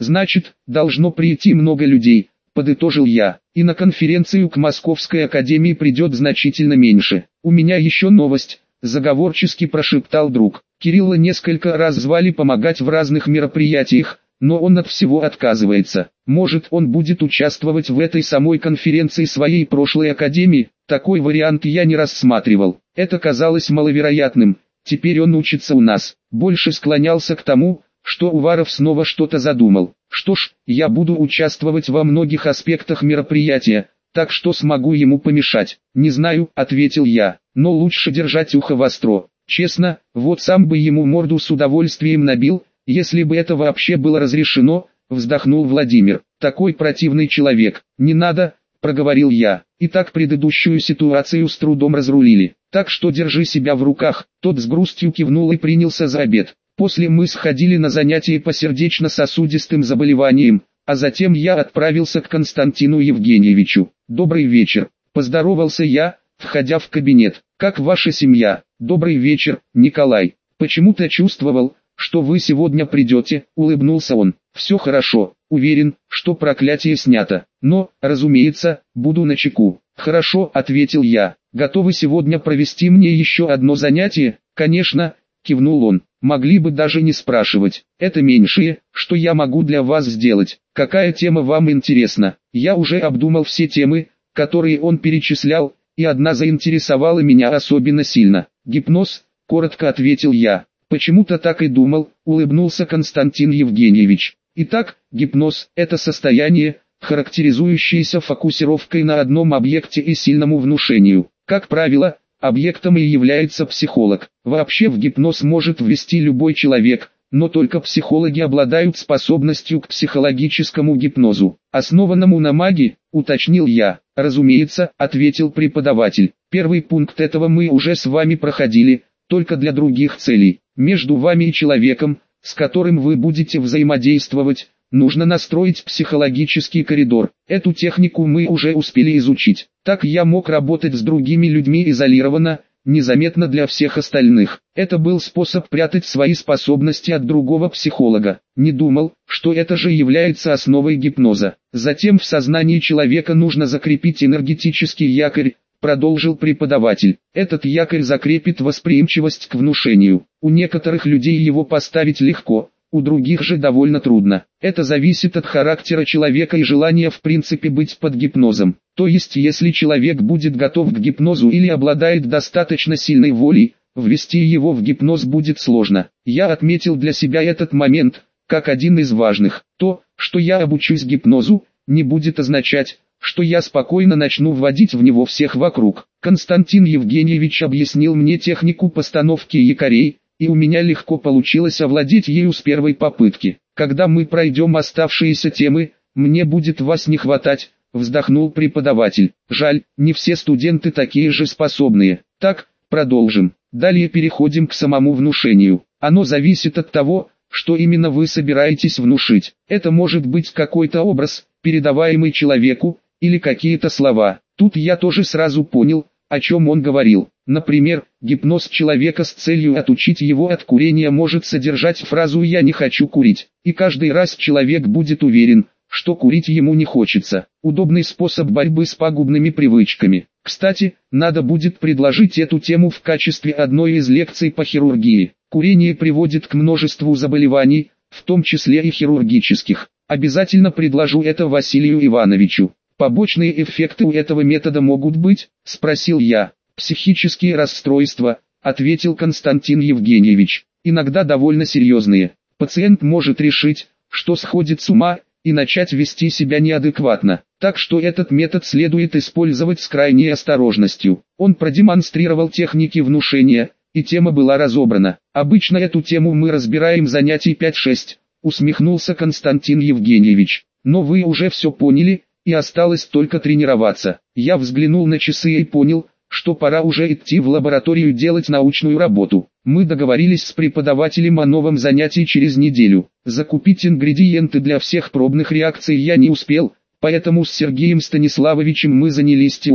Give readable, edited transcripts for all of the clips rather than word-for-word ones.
Значит, должно прийти много людей, подытожил я. И на конференцию к Московской академии придет значительно меньше. У меня еще новость, заговорчески прошептал друг. Кирилла несколько раз звали помогать в разных мероприятиях, но он от всего отказывается. Может, он будет участвовать в этой самой конференции своей прошлой академии? Такой вариант я не рассматривал. Это казалось маловероятным. Теперь он учится у нас. Больше склонялся к тому, что Уваров снова что-то задумал. Что ж, я буду участвовать во многих аспектах мероприятия, так что смогу ему помешать. Не знаю, ответил я, но лучше держать ухо востро. Честно, вот сам бы ему морду с удовольствием набил, если бы это вообще было разрешено, вздохнул Владимир. Такой противный человек. Не надо, проговорил я. И так предыдущую ситуацию с трудом разрулили. Так что держи себя в руках. Тот с грустью кивнул и принялся за обед. После мы сходили на занятия по сердечно-сосудистым заболеваниям, а затем я отправился к Константину Евгеньевичу. Добрый вечер, поздоровался я, входя в кабинет. Как ваша семья? Добрый вечер, Николай. Почему-то чувствовал, что вы сегодня придете, улыбнулся он. Все хорошо, уверен, что проклятие снято. Но, разумеется, буду начеку. Хорошо, ответил я. Готовы сегодня провести мне еще одно занятие? Конечно, кивнул он. Могли бы даже не спрашивать. Это меньшее, что я могу для вас сделать. Какая тема вам интересна? Я уже обдумал все темы, которые он перечислял, и одна заинтересовала меня особенно сильно. Гипноз, коротко ответил я. Почему-то так и думал, улыбнулся Константин Евгеньевич. Итак, гипноз – это состояние, характеризующееся фокусировкой на одном объекте и сильному внушению. Как правило, объектом и является психолог. Вообще в гипноз может ввести любой человек, но только психологи обладают способностью к психологическому гипнозу, основанному на магии, уточнил я. Разумеется, ответил преподаватель. Первый пункт этого мы уже с вами проходили, только для других целей. Между вами и человеком, с которым вы будете взаимодействовать, нужно настроить психологический коридор. Эту технику мы уже успели изучить. Так я мог работать с другими людьми изолированно, незаметно для всех остальных. Это был способ прятать свои способности от другого психолога. Не думал, что это же является основой гипноза. Затем в сознании человека нужно закрепить энергетический якорь, продолжил преподаватель. Этот якорь закрепит восприимчивость к внушению. У некоторых людей его поставить легко, у других же довольно трудно. Это зависит от характера человека и желания в принципе быть под гипнозом. То есть если человек будет готов к гипнозу или обладает достаточно сильной волей, ввести его в гипноз будет сложно. Я отметил для себя этот момент, как один из важных. То, что я обучусь гипнозу, не будет означать, что я спокойно начну вводить в него всех вокруг. Константин Евгеньевич объяснил мне технику постановки якорей, и у меня легко получилось овладеть ею с первой попытки. Когда мы пройдем оставшиеся темы, мне будет вас не хватать, вздохнул преподаватель. Жаль, не все студенты такие же способные. Так, продолжим. Далее переходим к самому внушению. Оно зависит от того, что именно вы собираетесь внушить. Это может быть какой-то образ, передаваемый человеку, или какие-то слова. Тут я тоже сразу понял, о чем он говорил. Например, гипноз человека с целью отучить его от курения может содержать фразу «я не хочу курить», и каждый раз человек будет уверен, что курить ему не хочется. Удобный способ борьбы с пагубными привычками. Кстати, надо будет предложить эту тему в качестве одной из лекций по хирургии. Курение приводит к множеству заболеваний, в том числе и хирургических. Обязательно предложу это Василию Ивановичу. Побочные эффекты у этого метода могут быть, спросил я. Психические расстройства, ответил Константин Евгеньевич, иногда довольно серьезные. Пациент может решить, что сходит с ума, и начать вести себя неадекватно. Так что этот метод следует использовать с крайней осторожностью. Он продемонстрировал техники внушения, и тема была разобрана. Обычно эту тему мы разбираем занятий 5-6, усмехнулся Константин Евгеньевич. Но вы уже все поняли, и осталось только тренироваться. Я взглянул на часы и понял, что пора уже идти в лабораторию делать научную работу. Мы договорились с преподавателем о новом занятии через неделю. Закупить ингредиенты для всех пробных реакций я не успел, поэтому с Сергеем Станиславовичем мы занялись теорией.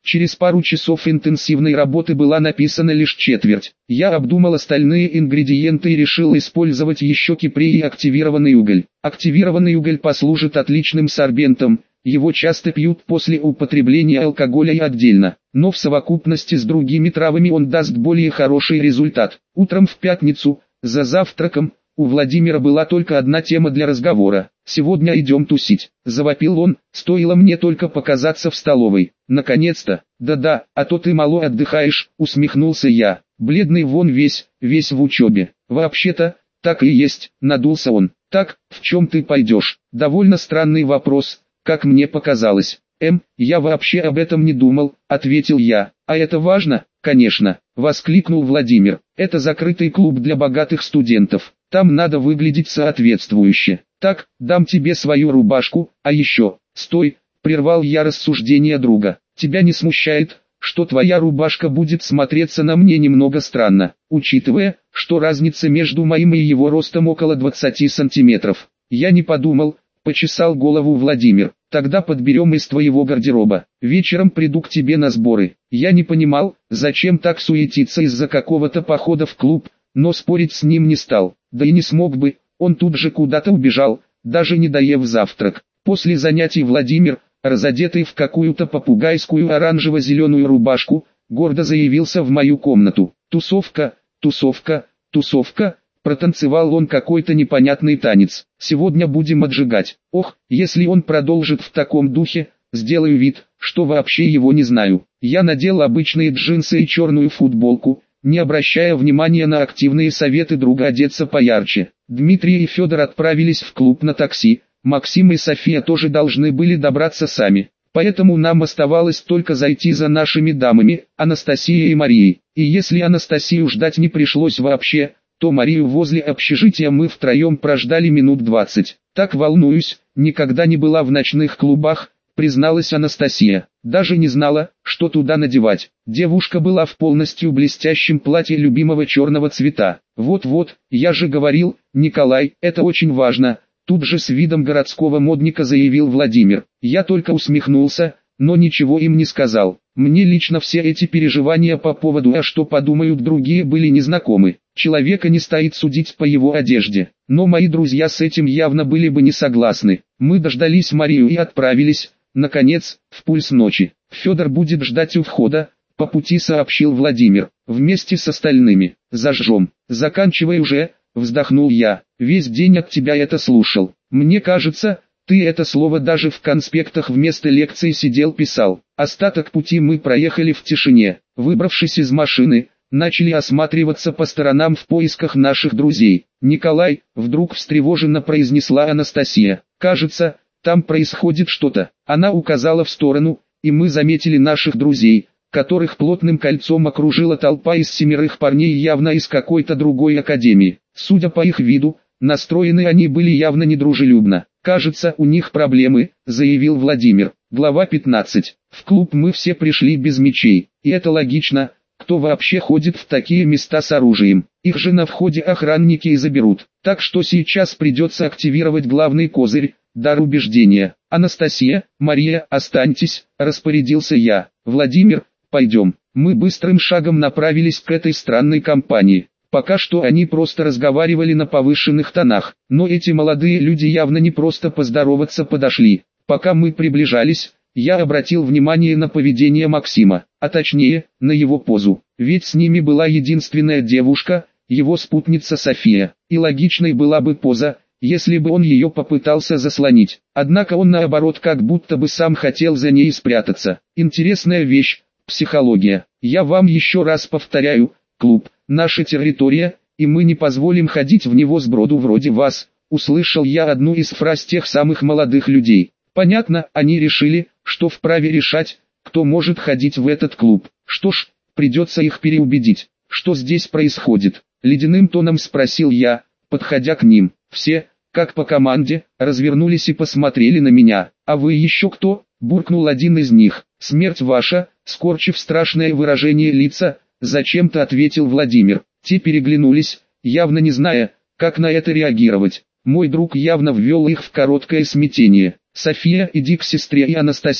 Через пару часов интенсивной работы была написана лишь четверть. Я обдумал остальные ингредиенты и решил использовать еще кипрей и активированный уголь. Активированный уголь послужит отличным сорбентом. Его часто пьют после употребления алкоголя и отдельно, но в совокупности с другими травами он даст более хороший результат. Утром в пятницу, за завтраком, у Владимира была только одна тема для разговора. «Сегодня идем тусить», – завопил он, стоило мне только показаться в столовой. «Наконец-то!» «Да-да, а то ты мало отдыхаешь», – усмехнулся я. «Бледный вон весь в учебе». «Вообще-то, так и есть», – надулся он. «Так, в чем ты пойдешь?» «Довольно странный вопрос, как мне показалось». Я вообще об этом не думал», – ответил я. «А это важно?» «Конечно», – воскликнул Владимир. «Это закрытый клуб для богатых студентов. Там надо выглядеть соответствующе. Так, дам тебе свою рубашку, а еще...» «Стой», – прервал я рассуждение друга. «Тебя не смущает, что твоя рубашка будет смотреться на мне немного странно, учитывая, что разница между моим и его ростом около 20 сантиметров?» «Я не подумал», – почесал голову Владимир. «Тогда подберем из твоего гардероба. Вечером приду к тебе на сборы». Я не понимал, зачем так суетиться из-за какого-то похода в клуб, но спорить с ним не стал. Да и не смог бы, он тут же куда-то убежал, даже не доев завтрак. После занятий Владимир, разодетый в какую-то попугайскую оранжево-зеленую рубашку, гордо заявился в мою комнату. «Тусовка, тусовка, тусовка». Протанцевал он какой-то непонятный танец. «Сегодня будем отжигать». Ох, если он продолжит в таком духе, сделаю вид, что вообще его не знаю. Я надел обычные джинсы и черную футболку, не обращая внимания на активные советы друга одеться поярче. Дмитрий и Федор отправились в клуб на такси, Максим и София тоже должны были добраться сами. Поэтому нам оставалось только зайти за нашими дамами, Анастасией и Марией. И если Анастасию ждать не пришлось вообще, то Марию возле общежития мы втроем прождали минут 20. «Так волнуюсь, никогда не была в ночных клубах», призналась Анастасия. «Даже не знала, что туда надевать». Девушка была в полностью блестящем платье любимого черного цвета. «Вот-вот, я же говорил, Николай, это очень важно», тут же с видом городского модника заявил Владимир. Я только усмехнулся, но ничего им не сказал. Мне лично все эти переживания по поводу «а что подумают другие» были незнакомы. Человека не стоит судить по его одежде. Но мои друзья с этим явно были бы не согласны. Мы дождались Марию и отправились, наконец, в пульс ночи. «Федор будет ждать у входа», по пути сообщил Владимир. «Вместе с остальными. Зажжем». «Заканчивай уже», вздохнул я. «Весь день от тебя это слушал. Мне кажется, ты это слово даже в конспектах вместо лекции сидел писал». Остаток пути мы проехали в тишине. Выбравшись из машины, начали осматриваться по сторонам в поисках наших друзей. «Николай», вдруг встревоженно произнесла Анастасия. «Кажется, там происходит что-то». Она указала в сторону, и мы заметили наших друзей, которых плотным кольцом окружила толпа из 7 парней явно из какой-то другой академии. Судя по их виду, настроены они были явно недружелюбно. «Кажется, у них проблемы», — заявил Владимир. Глава 15. В клуб мы все пришли без мечей, и это логично. Кто вообще ходит в такие места с оружием? Их же на входе охранники и заберут. Так что сейчас придется активировать главный козырь — дар убеждения. «Анастасия, Мария, останьтесь», — распорядился я. «Владимир, пойдем». Мы быстрым шагом направились к этой странной компании. Пока что они просто разговаривали на повышенных тонах, но эти молодые люди явно не просто поздороваться подошли. Пока мы приближались, я обратил внимание на поведение Максима, а точнее, на его позу. Ведь с ними была единственная девушка, его спутница София, и логичной была бы поза, если бы он ее попытался заслонить. Однако он наоборот как будто бы сам хотел за ней спрятаться. Интересная вещь, психология. Я вам еще раз повторяю, клуб – наша территория, и мы не позволим ходить в него сброду вроде вас. Услышал я одну из фраз тех самых молодых людей. Понятно, они решили, что вправе решать, кто может ходить в этот клуб. Что ж, придется их переубедить. Что здесь происходит? Ледяным тоном спросил я, подходя к ним. Все, как по команде, развернулись и посмотрели на меня. «А вы еще кто?» – буркнул один из них. «Смерть ваша», – скорчив страшное выражение лица, зачем-то ответил Владимир. Те переглянулись, явно не зная, как на это реагировать. Мой друг явно ввел их в короткое смятение. «София, иди к сестре и Анастасии»,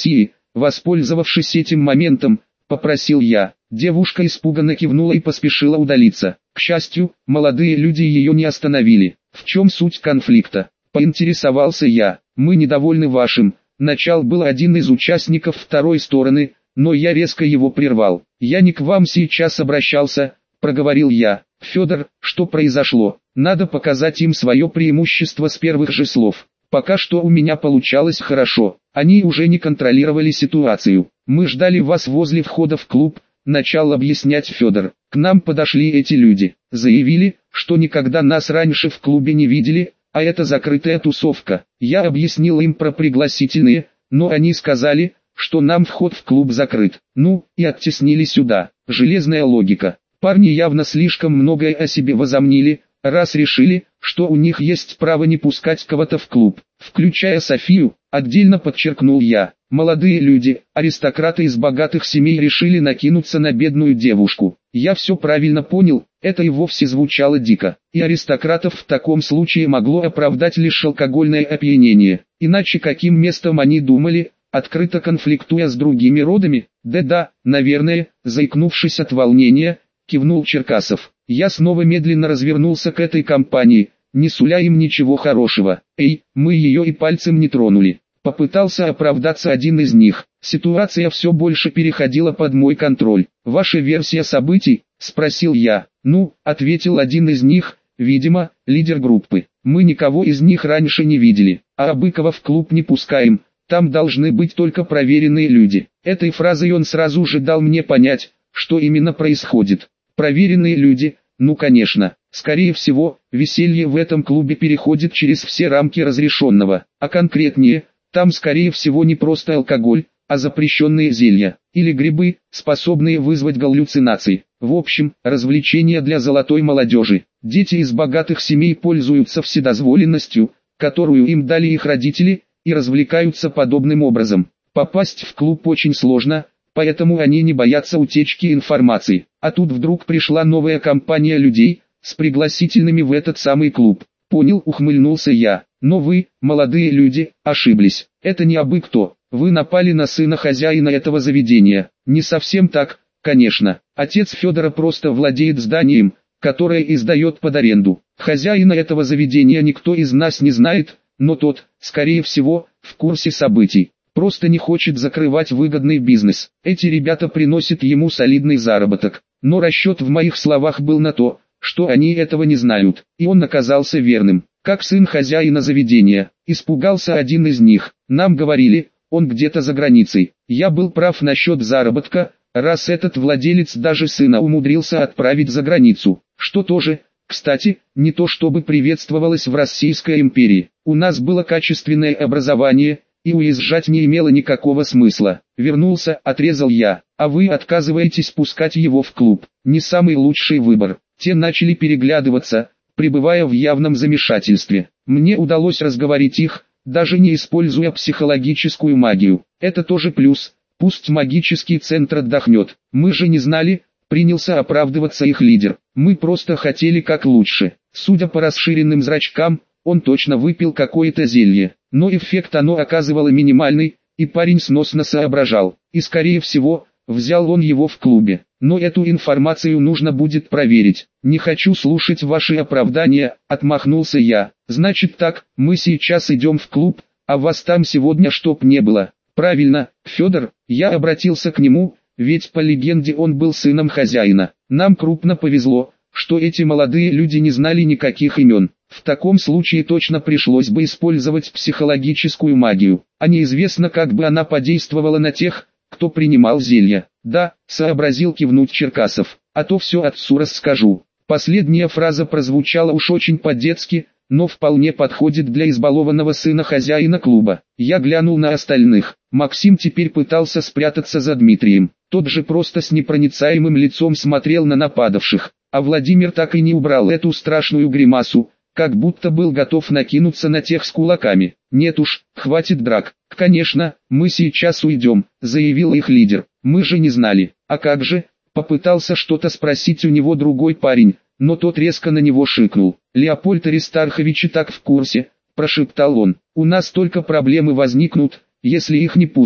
Воспользовавшись этим моментом, попросил я. Девушка испуганно кивнула и поспешила удалиться. К счастью, молодые люди ее не остановили. В чем суть конфликта? Поинтересовался я. Мы недовольны вашим. Начал был один из участников второй стороны, но я резко его прервал. Я не к вам сейчас обращался, проговорил я. Федор, что произошло? Надо показать им свое преимущество с первых же слов. Пока что у меня получалось хорошо. Они уже не контролировали ситуацию. Мы ждали вас возле входа в клуб, начал объяснять Федор. К нам подошли эти люди. Заявили, что никогда нас раньше в клубе не видели, а это закрытая тусовка. Я объяснил им про пригласительные, но они сказали, что нам вход в клуб закрыт. Ну, и оттеснили сюда. Железная логика. Парни явно слишком многое о себе возомнили, раз решили, что у них есть право не пускать кого-то в клуб, включая Софию, отдельно подчеркнул я. Молодые люди, аристократы из богатых семей решили накинуться на бедную девушку. Я все правильно понял, это и вовсе звучало дико. И аристократов в таком случае могло оправдать лишь алкогольное опьянение. Иначе каким местом они думали, открыто конфликтуя с другими родами? Да-да, наверное, заикнувшись от волнения, кивнул Черкасов. Я снова медленно развернулся к этой компании, не суля им ничего хорошего. Эй, мы ее и пальцем не тронули. Попытался оправдаться один из них. Ситуация все больше переходила под мой контроль. Ваша версия событий? Спросил я. Ну, ответил один из них, видимо, лидер группы. Мы никого из них раньше не видели, а Абыкова в клуб не пускаем. Там должны быть только проверенные люди. Этой фразой он сразу же дал мне понять, что именно происходит. Проверенные люди, ну конечно, скорее всего, веселье в этом клубе переходит через все рамки разрешенного, а конкретнее, там скорее всего не просто алкоголь, а запрещенные зелья, или грибы, способные вызвать галлюцинации. В общем, развлечения для золотой молодежи. Дети из богатых семей пользуются вседозволенностью, которую им дали их родители, и развлекаются подобным образом. Попасть в клуб очень сложно, поэтому они не боятся утечки информации. А тут вдруг пришла новая компания людей, с пригласительными в этот самый клуб. Понял, ухмыльнулся я. Но вы, молодые люди, ошиблись. Это не абы кто. Вы напали на сына хозяина этого заведения. Не совсем так, конечно. Отец Федора просто владеет зданием, которое издает под аренду. Хозяина этого заведения никто из нас не знает, но тот, скорее всего, в курсе событий. Просто не хочет закрывать выгодный бизнес. Эти ребята приносят ему солидный заработок. Но расчет в моих словах был на то, что они этого не знают. И он оказался верным. Как сын хозяина заведения, испугался один из них. Нам говорили, он где-то за границей. Я был прав насчет заработка, раз этот владелец даже сына умудрился отправить за границу. Что тоже, кстати, не то чтобы приветствовалось в Российской империи. У нас было качественное образование, и уезжать не имело никакого смысла. Вернулся, отрезал я, а вы отказываетесь пускать его в клуб. Не самый лучший выбор. Те начали переглядываться, пребывая в явном замешательстве. Мне удалось разговорить их, даже не используя психологическую магию. Это тоже плюс, пусть магический центр отдохнет. Мы же не знали, принялся оправдываться их лидер. Мы просто хотели как лучше. Судя по расширенным зрачкам, он точно выпил какое-то зелье. Но эффект оно оказывало минимальный, и парень сносно соображал. И скорее всего, взял он его в клубе. Но эту информацию нужно будет проверить. Не хочу слушать ваши оправдания, отмахнулся я. Значит так, мы сейчас идем в клуб, а вас там сегодня чтоб не было. Правильно, Федор, я обратился к нему, ведь по легенде он был сыном хозяина. Нам крупно повезло, что эти молодые люди не знали никаких имен. В таком случае точно пришлось бы использовать психологическую магию. А неизвестно, как бы она подействовала на тех, кто принимал зелья. Да, сообразил кивнуть Черкасов, а то все отцу расскажу. Последняя фраза прозвучала уж очень по-детски, но вполне подходит для избалованного сына хозяина клуба. Я глянул на остальных. Максим теперь пытался спрятаться за Дмитрием. Тот же просто с непроницаемым лицом смотрел на нападавших. А Владимир так и не убрал эту страшную гримасу, как будто был готов накинуться на тех с кулаками. «Нет уж, хватит драк. Конечно, мы сейчас уйдем», — заявил их лидер. «Мы же не знали». «А как же?» — попытался что-то спросить у него другой парень, но тот резко на него шикнул. «Леопольд Аристархович и так в курсе», — прошептал он. «У нас только проблемы возникнут, если их не пустим».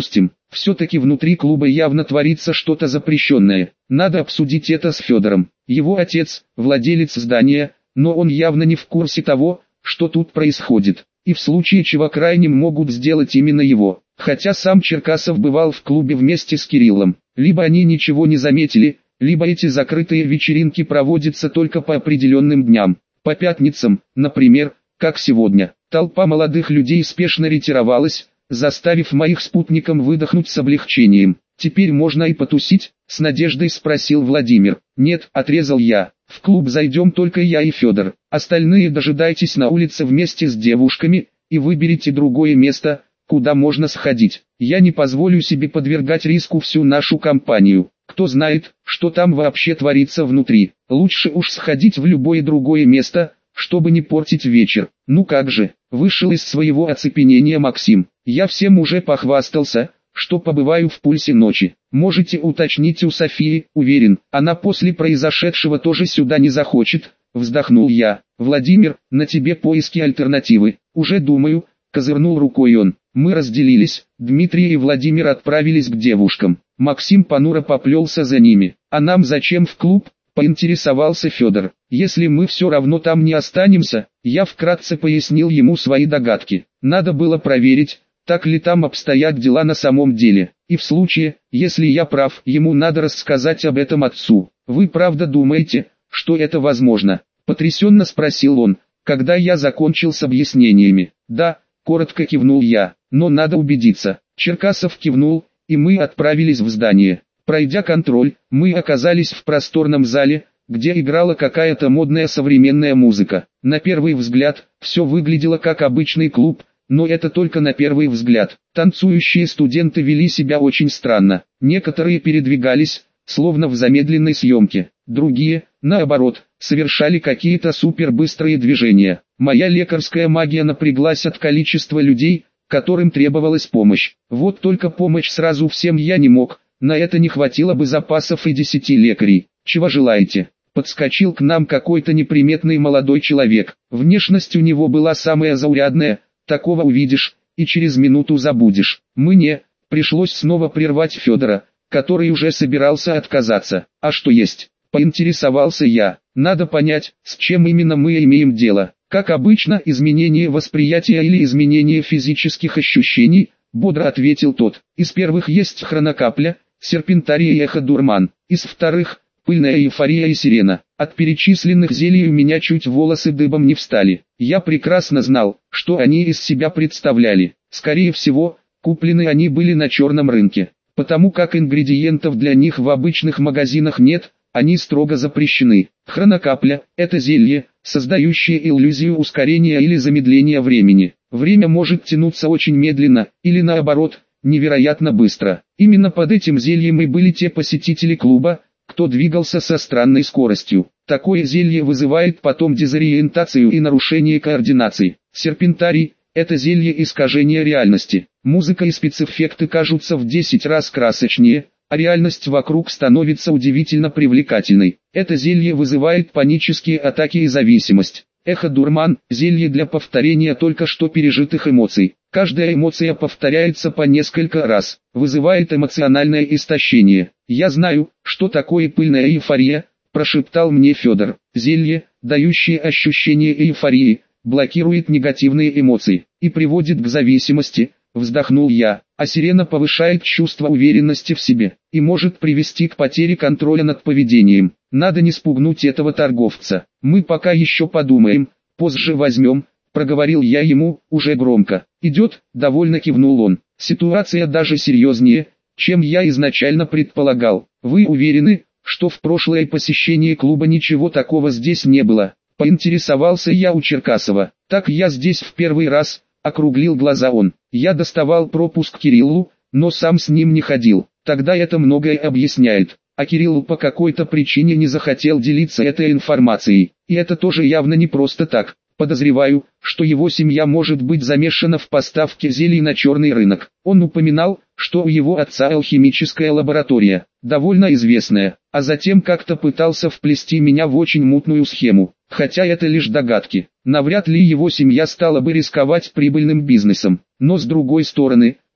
Все-таки внутри клуба явно творится что-то запрещенное. Надо обсудить это с Федором. Его отец, владелец здания, но он явно не в курсе того, что тут происходит. И в случае чего крайним могут сделать именно его. Хотя сам Черкасов бывал в клубе вместе с Кириллом. Либо они ничего не заметили, либо эти закрытые вечеринки проводятся только по определенным дням. По пятницам, например, как сегодня. Толпа молодых людей спешно ретировалась, заставив моих спутников выдохнуть с облегчением. «Теперь можно и потусить?» — с надеждой спросил Владимир. «Нет», — отрезал я. «В клуб зайдем только я и Федор. Остальные дожидайтесь на улице вместе с девушками, и выберите другое место, куда можно сходить. Я не позволю себе подвергать риску всю нашу компанию. Кто знает, что там вообще творится внутри. Лучше уж сходить в любое другое место, чтобы не портить вечер». «Ну как же», — вышел из своего оцепенения Максим. «Я всем уже похвастался, что побываю в пульсе ночи. Можете уточнить у Софии, уверен, она после произошедшего тоже сюда не захочет», — вздохнул я. «Владимир, на тебе поиски альтернативы». «Уже думаю», — козырнул рукой он. Мы разделились, Дмитрий и Владимир отправились к девушкам. Максим понуро поплелся за ними. «А нам зачем в клуб?» — поинтересовался Федор. «Если мы все равно там не останемся», — я вкратце пояснил ему свои догадки. Надо было проверить, так ли там обстоят дела на самом деле. И в случае, если я прав, ему надо рассказать об этом отцу. «Вы правда думаете, что это возможно?» — потрясенно спросил он, когда я закончил с объяснениями. «Да», — коротко кивнул я, — «но надо убедиться». Черкасов кивнул, и мы отправились в здание. Пройдя контроль, мы оказались в просторном зале, где играла какая-то модная современная музыка. На первый взгляд, все выглядело как обычный клуб, но это только на первый взгляд. Танцующие студенты вели себя очень странно. Некоторые передвигались, словно в замедленной съемке. Другие, наоборот, совершали какие-то супербыстрые движения. Моя лекарская магия напряглась от количества людей, которым требовалась помощь. Вот только помочь сразу всем я не мог, на это не хватило бы запасов и 10 лекарей. «Чего желаете?» Подскочил к нам какой-то неприметный молодой человек. Внешность у него была самая заурядная. Такого увидишь, и через минуту забудешь. Пришлось снова прервать Федора, который уже собирался отказаться. «А что есть?» — поинтересовался я. «Надо понять, с чем именно мы имеем дело. Как обычно, изменение восприятия или изменение физических ощущений», — бодро ответил тот. «Из первых есть хронокапля, серпентарий и эхо-дурман. Из вторых — пыльная эйфория и сирена. От перечисленных зелий у меня чуть волосы дыбом не встали. Я прекрасно знал, что они из себя представляли. Скорее всего, куплены они были на черном рынке. Потому как ингредиентов для них в обычных магазинах нет, они строго запрещены. Хронокапля – это зелье, создающее иллюзию ускорения или замедления времени. Время может тянуться очень медленно, или наоборот, невероятно быстро. Именно под этим зельем и были те посетители клуба, кто двигался со странной скоростью. Такое зелье вызывает потом дезориентацию и нарушение координации. Серпентарий – это зелье искажения реальности. Музыка и спецэффекты кажутся в 10 раз красочнее, а реальность вокруг становится удивительно привлекательной. Это зелье вызывает панические атаки и зависимость. Эхо-дурман – зелье для повторения только что пережитых эмоций. Каждая эмоция повторяется по несколько раз, вызывает эмоциональное истощение. «Я знаю, что такое пыльная эйфория», – прошептал мне Федор. «Зелье, дающее ощущение эйфории, блокирует негативные эмоции и приводит к зависимости», – вздохнул я. «А сирена повышает чувство уверенности в себе и может привести к потере контроля над поведением. Надо не спугнуть этого торговца. Мы пока еще подумаем, позже возьмем», — проговорил я ему, уже громко. «Идет», — довольно кивнул он. «Ситуация даже серьезнее, чем я изначально предполагал. Вы уверены, что в прошлое посещение клуба ничего такого здесь не было?» — поинтересовался я у Черкасова. «Так я здесь в первый раз», — округлил глаза он. «Я доставал пропуск Кириллу, но сам с ним не ходил. Тогда это многое объясняет. А Кирилл по какой-то причине не захотел делиться этой информацией. И это тоже явно не просто так. Подозреваю, что его семья может быть замешана в поставке зелий на черный рынок. Он упоминал, что у его отца алхимическая лаборатория, довольно известная, а затем как-то пытался вплести меня в очень мутную схему. Хотя это лишь догадки. Навряд ли его семья стала бы рисковать прибыльным бизнесом. Но с другой стороны,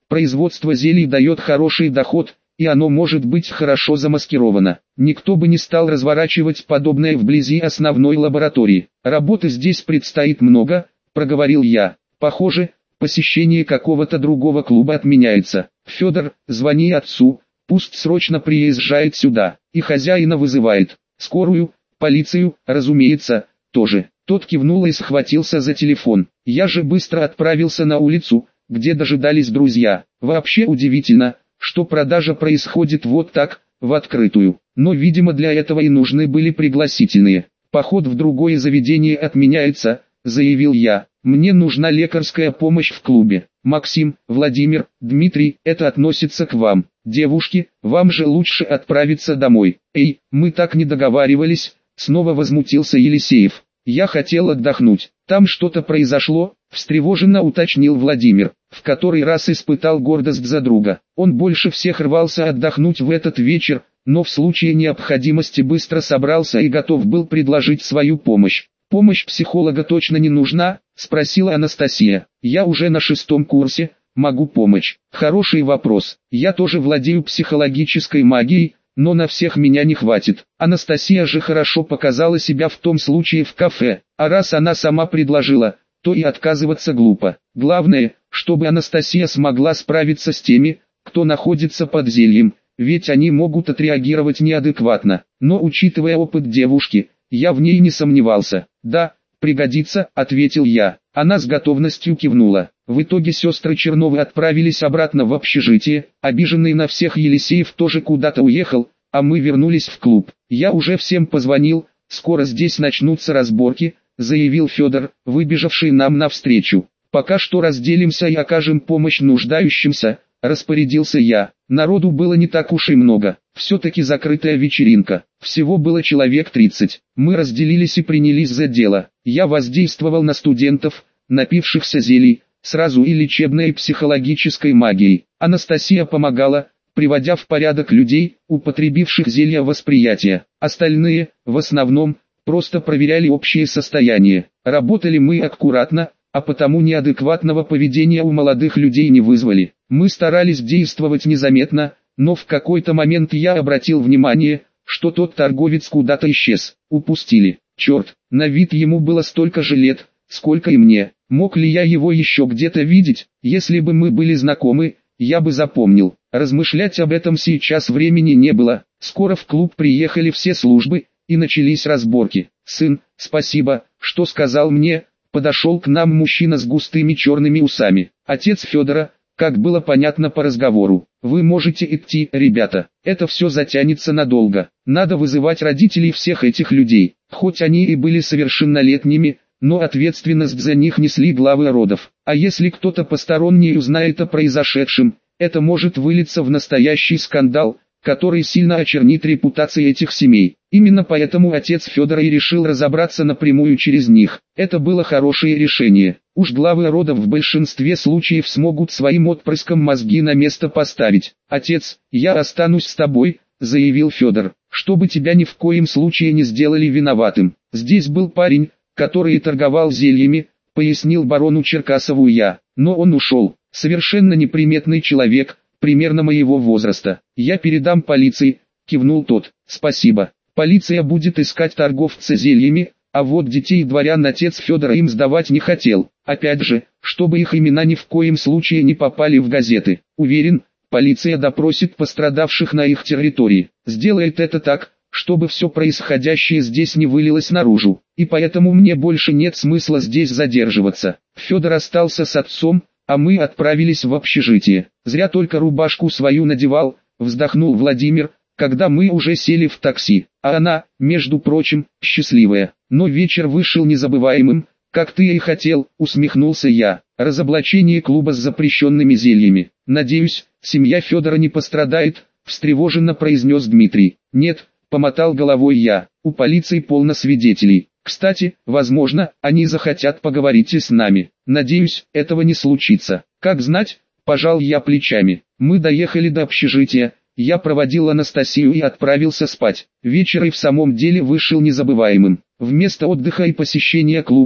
Производство зелий дает хороший доход, и оно может быть хорошо замаскировано. Никто бы не стал разворачивать подобное вблизи основной лаборатории. Работы здесь предстоит много, проговорил я. Похоже, посещение какого-то другого клуба отменяется. Федор, звони отцу, пусть срочно приезжает сюда, и хозяина вызывает. Скорую, полицию, разумеется, тоже. Тот кивнул и схватился за телефон. Я же быстро отправился на улицу, где дожидались друзья. Вообще удивительно, что продажа происходит вот так, в открытую. Но видимо для этого и нужны были пригласительные. Поход в другое заведение отменяется, заявил я. Мне нужна лекарская помощь в клубе. Максим, Владимир, Дмитрий, это относится к вам. Девушки, вам же лучше отправиться домой. Эй, мы так не договаривались, снова возмутился Елисеев. Я хотел отдохнуть. Там что-то произошло, встревоженно уточнил Владимир, в который раз испытал гордость за друга. Он больше всех рвался отдохнуть в этот вечер, но в случае необходимости быстро собрался и готов был предложить свою помощь. «Помощь психолога точно не нужна?» – спросила Анастасия. «Я уже на 6-м курсе, могу помочь». «Хороший вопрос. Я тоже владею психологической магией, но на всех меня не хватит. Анастасия же хорошо показала себя в том случае в кафе, а раз она сама предложила, то и отказываться глупо. Главное, чтобы Анастасия смогла справиться с теми, кто находится под зельем, ведь они могут отреагировать неадекватно. Но учитывая опыт девушки, я в ней не сомневался. «Да, пригодится», — ответил я. Она с готовностью кивнула. В итоге сестры Черновы отправились обратно в общежитие, обиженный на всех Елисеев тоже куда-то уехал, а мы вернулись в клуб. «Я уже всем позвонил, скоро здесь начнутся разборки», — заявил Федор, выбежавший нам навстречу. «Пока что разделимся и окажем помощь нуждающимся», — распорядился я. Народу было не так уж и много, все-таки закрытая вечеринка, всего было человек 30. Мы разделились и принялись за дело. Я воздействовал на студентов, напившихся зелий, сразу и лечебной и психологической магией. Анастасия помогала, приводя в порядок людей, употребивших зелья восприятия. Остальные, в основном, просто проверяли общее состояние. Работали мы аккуратно, а потому неадекватного поведения у молодых людей не вызвали. Мы старались действовать незаметно, но в какой-то момент я обратил внимание, что тот торговец куда-то исчез. Упустили. Черт, на вид ему было столько же лет, сколько и мне. Мог ли я его еще где-то видеть? Если бы мы были знакомы, я бы запомнил. Размышлять об этом сейчас времени не было. Скоро в клуб приехали все службы, и начались разборки. «Сын, спасибо, что сказал мне», — подошел к нам мужчина с густыми черными усами. Отец Федора, как было понятно по разговору. «Вы можете идти, ребята, это все затянется надолго. Надо вызывать родителей всех этих людей». Хоть они и были совершеннолетними, но ответственность за них несли главы родов. А если кто-то посторонний узнает о произошедшем, это может вылиться в настоящий скандал, который сильно очернит репутацию этих семей. Именно поэтому отец Федора и решил разобраться напрямую через них. Это было хорошее решение. Уж главы родов в большинстве случаев смогут своим отпрыском мозги на место поставить. «Отец, я останусь с тобой», — заявил Федор, — «чтобы тебя ни в коем случае не сделали виноватым». «Здесь был парень, который торговал зельями», — пояснил барону Черкасову я, — «но он ушел. Совершенно неприметный человек, примерно моего возраста. Я передам полиции», — кивнул тот. «Спасибо. Полиция будет искать торговца зельями, а вот детей дворян отец Федора им сдавать не хотел. Опять же, чтобы их имена ни в коем случае не попали в газеты. Уверен, полиция допросит пострадавших на их территории. Сделает это так, чтобы все происходящее здесь не вылилось наружу. И поэтому мне больше нет смысла здесь задерживаться». Федор остался с отцом, а мы отправились в общежитие. «Зря только рубашку свою надевал», — вздохнул Владимир, когда мы уже сели в такси. «А она, между прочим, счастливая. Но вечер вышел незабываемым, как ты и хотел», — усмехнулся я. «Разоблачение клуба с запрещенными зельями. Надеюсь, семья Федора не пострадает», — встревоженно произнес Дмитрий. «Нет», — помотал головой я, — «у полиции полно свидетелей. Кстати, возможно, они захотят поговорить и с нами. Надеюсь, этого не случится». «Как знать», — пожал я плечами. Мы доехали до общежития, я проводил Анастасию и отправился спать. Вечер и в самом деле вышел незабываемым. Вместо отдыха и посещения клуба,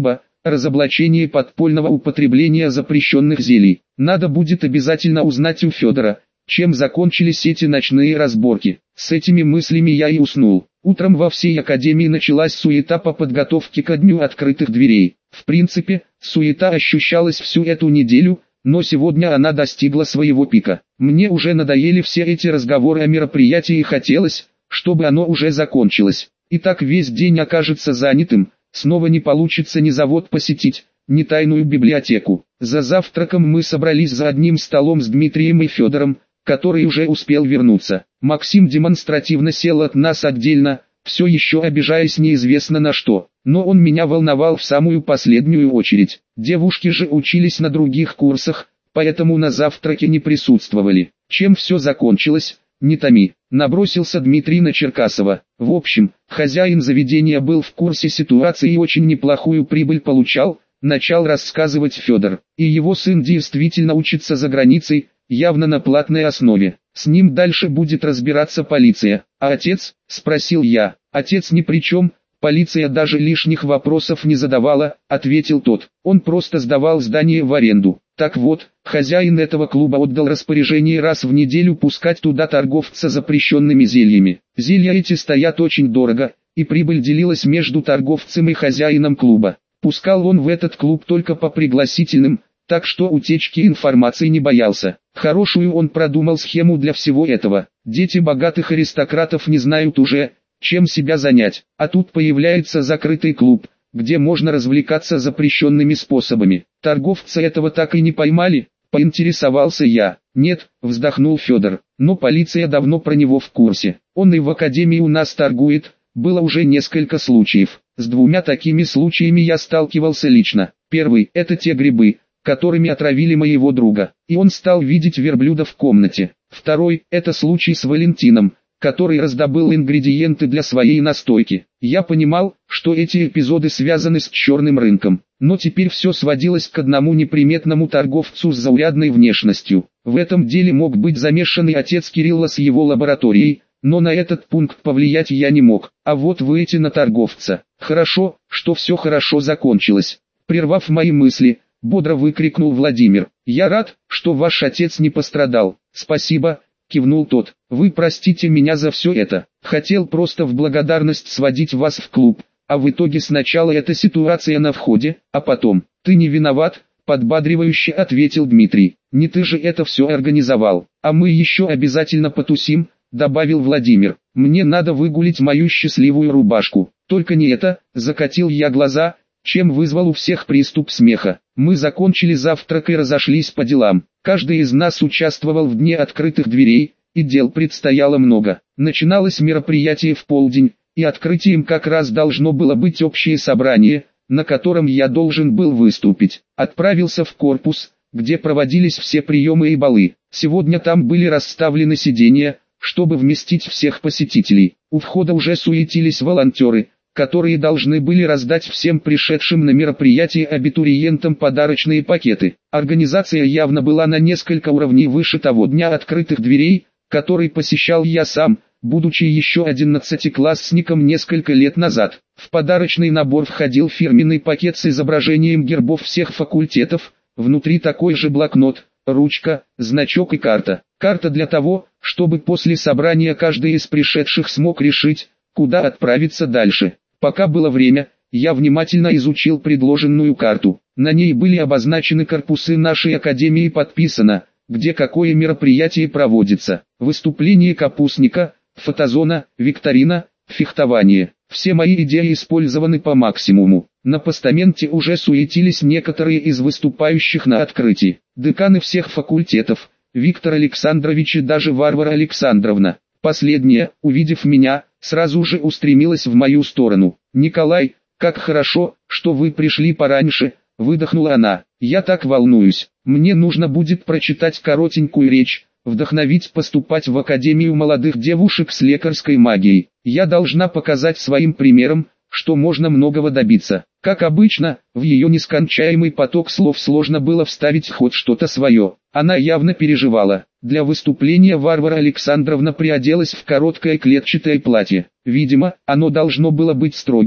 разоблачение подпольного употребления запрещенных зелий. Надо будет обязательно узнать у Федора, чем закончились эти ночные разборки. С этими мыслями я и уснул. Утром во всей академии началась суета по подготовке ко дню открытых дверей. В принципе, суета ощущалась всю эту неделю, но сегодня она достигла своего пика. Мне уже надоели все эти разговоры о мероприятии и хотелось, чтобы оно уже закончилось. И так весь день окажется занятым, снова не получится ни завод посетить, ни тайную библиотеку. За завтраком мы собрались за одним столом с Дмитрием и Федором, который уже успел вернуться. Максим демонстративно сел от нас отдельно, все еще обижаясь неизвестно на что, но он меня волновал в самую последнюю очередь. Девушки же учились на других курсах, поэтому на завтраке не присутствовали. Чем все закончилось? Не томи, набросился Дмитрий на Черкасова. В общем, хозяин заведения был в курсе ситуации и очень неплохую прибыль получал, начал рассказывать Федор. И его сын действительно учится за границей, явно на платной основе. С ним дальше будет разбираться полиция. А отец? Спросил я. Отец ни при чем, полиция даже лишних вопросов не задавала, ответил тот. Он просто сдавал здание в аренду. Так вот, хозяин этого клуба отдал распоряжение раз в неделю пускать туда торговца запрещенными зельями. Зелья эти стоят очень дорого, и прибыль делилась между торговцем и хозяином клуба. Пускал он в этот клуб только по пригласительным, так что утечки информации не боялся. Хорошую он продумал схему для всего этого. Дети богатых аристократов не знают уже, чем себя занять. А тут появляется закрытый клуб, где можно развлекаться запрещенными способами. Торговца этого так и не поймали, поинтересовался я. Нет, вздохнул Федор, но полиция давно про него в курсе. Он и в академии у нас торгует, было уже несколько случаев. С двумя такими случаями я сталкивался лично. Первый – это те грибы, которыми отравили моего друга, и он стал видеть верблюда в комнате. Второй – это случай с Валентином, который раздобыл ингредиенты для своей настойки. Я понимал, что эти эпизоды связаны с черным рынком, но теперь все сводилось к одному неприметному торговцу с заурядной внешностью. В этом деле мог быть замешан и отец Кирилла с его лабораторией, но на этот пункт повлиять я не мог. А вот выйти на торговца. Хорошо, что все хорошо закончилось. Прервав мои мысли, бодро выкрикнул Владимир. «Я рад, что ваш отец не пострадал». «Спасибо», кивнул тот. «Вы простите меня за все это. Хотел просто в благодарность сводить вас в клуб, а в итоге сначала эта ситуация на входе, а потом...» «Ты не виноват», подбадривающе ответил Дмитрий. «Не ты же это все организовал. А мы еще обязательно потусим», добавил Владимир. «Мне надо выгулить мою счастливую рубашку». «Только не это», закатил я глаза, чем вызвал у всех приступ смеха. Мы закончили завтрак и разошлись по делам. Каждый из нас участвовал в дне открытых дверей, и дел предстояло много. Начиналось мероприятие в полдень, и открытием как раз должно было быть общее собрание, на котором я должен был выступить. Отправился в корпус, где проводились все приемы и балы. Сегодня там были расставлены сиденья, чтобы вместить всех посетителей. У входа уже суетились волонтеры, которые должны были раздать всем пришедшим на мероприятие абитуриентам подарочные пакеты. Организация явно была на несколько уровней выше того дня открытых дверей, который посещал я сам, будучи еще 11-классником несколько лет назад. В подарочный набор входил фирменный пакет с изображением гербов всех факультетов, внутри такой же блокнот, ручка, значок и карта. Карта для того, чтобы после собрания каждый из пришедших смог решить, куда отправиться дальше. Пока было время, я внимательно изучил предложенную карту. На ней были обозначены корпусы нашей академии и подписано, где какое мероприятие проводится. Выступление капустника, фотозона, викторина, фехтование. Все мои идеи использованы по максимуму. На постаменте уже суетились некоторые из выступающих на открытии. Деканы всех факультетов, Виктор Александрович и даже Варвара Александровна. Последняя, увидев меня, сразу же устремилась в мою сторону. «Николай, как хорошо, что вы пришли пораньше», — выдохнула она. «Я так волнуюсь. Мне нужно будет прочитать коротенькую речь, вдохновить поступать в Академию молодых девушек с лекарской магией. Я должна показать своим примером, что можно многого добиться». Как обычно, в ее нескончаемый поток слов сложно было вставить хоть что-то свое. Она явно переживала. Для выступления Варвара Александровна приоделась в короткое клетчатое платье. Видимо, оно должно было быть строгим,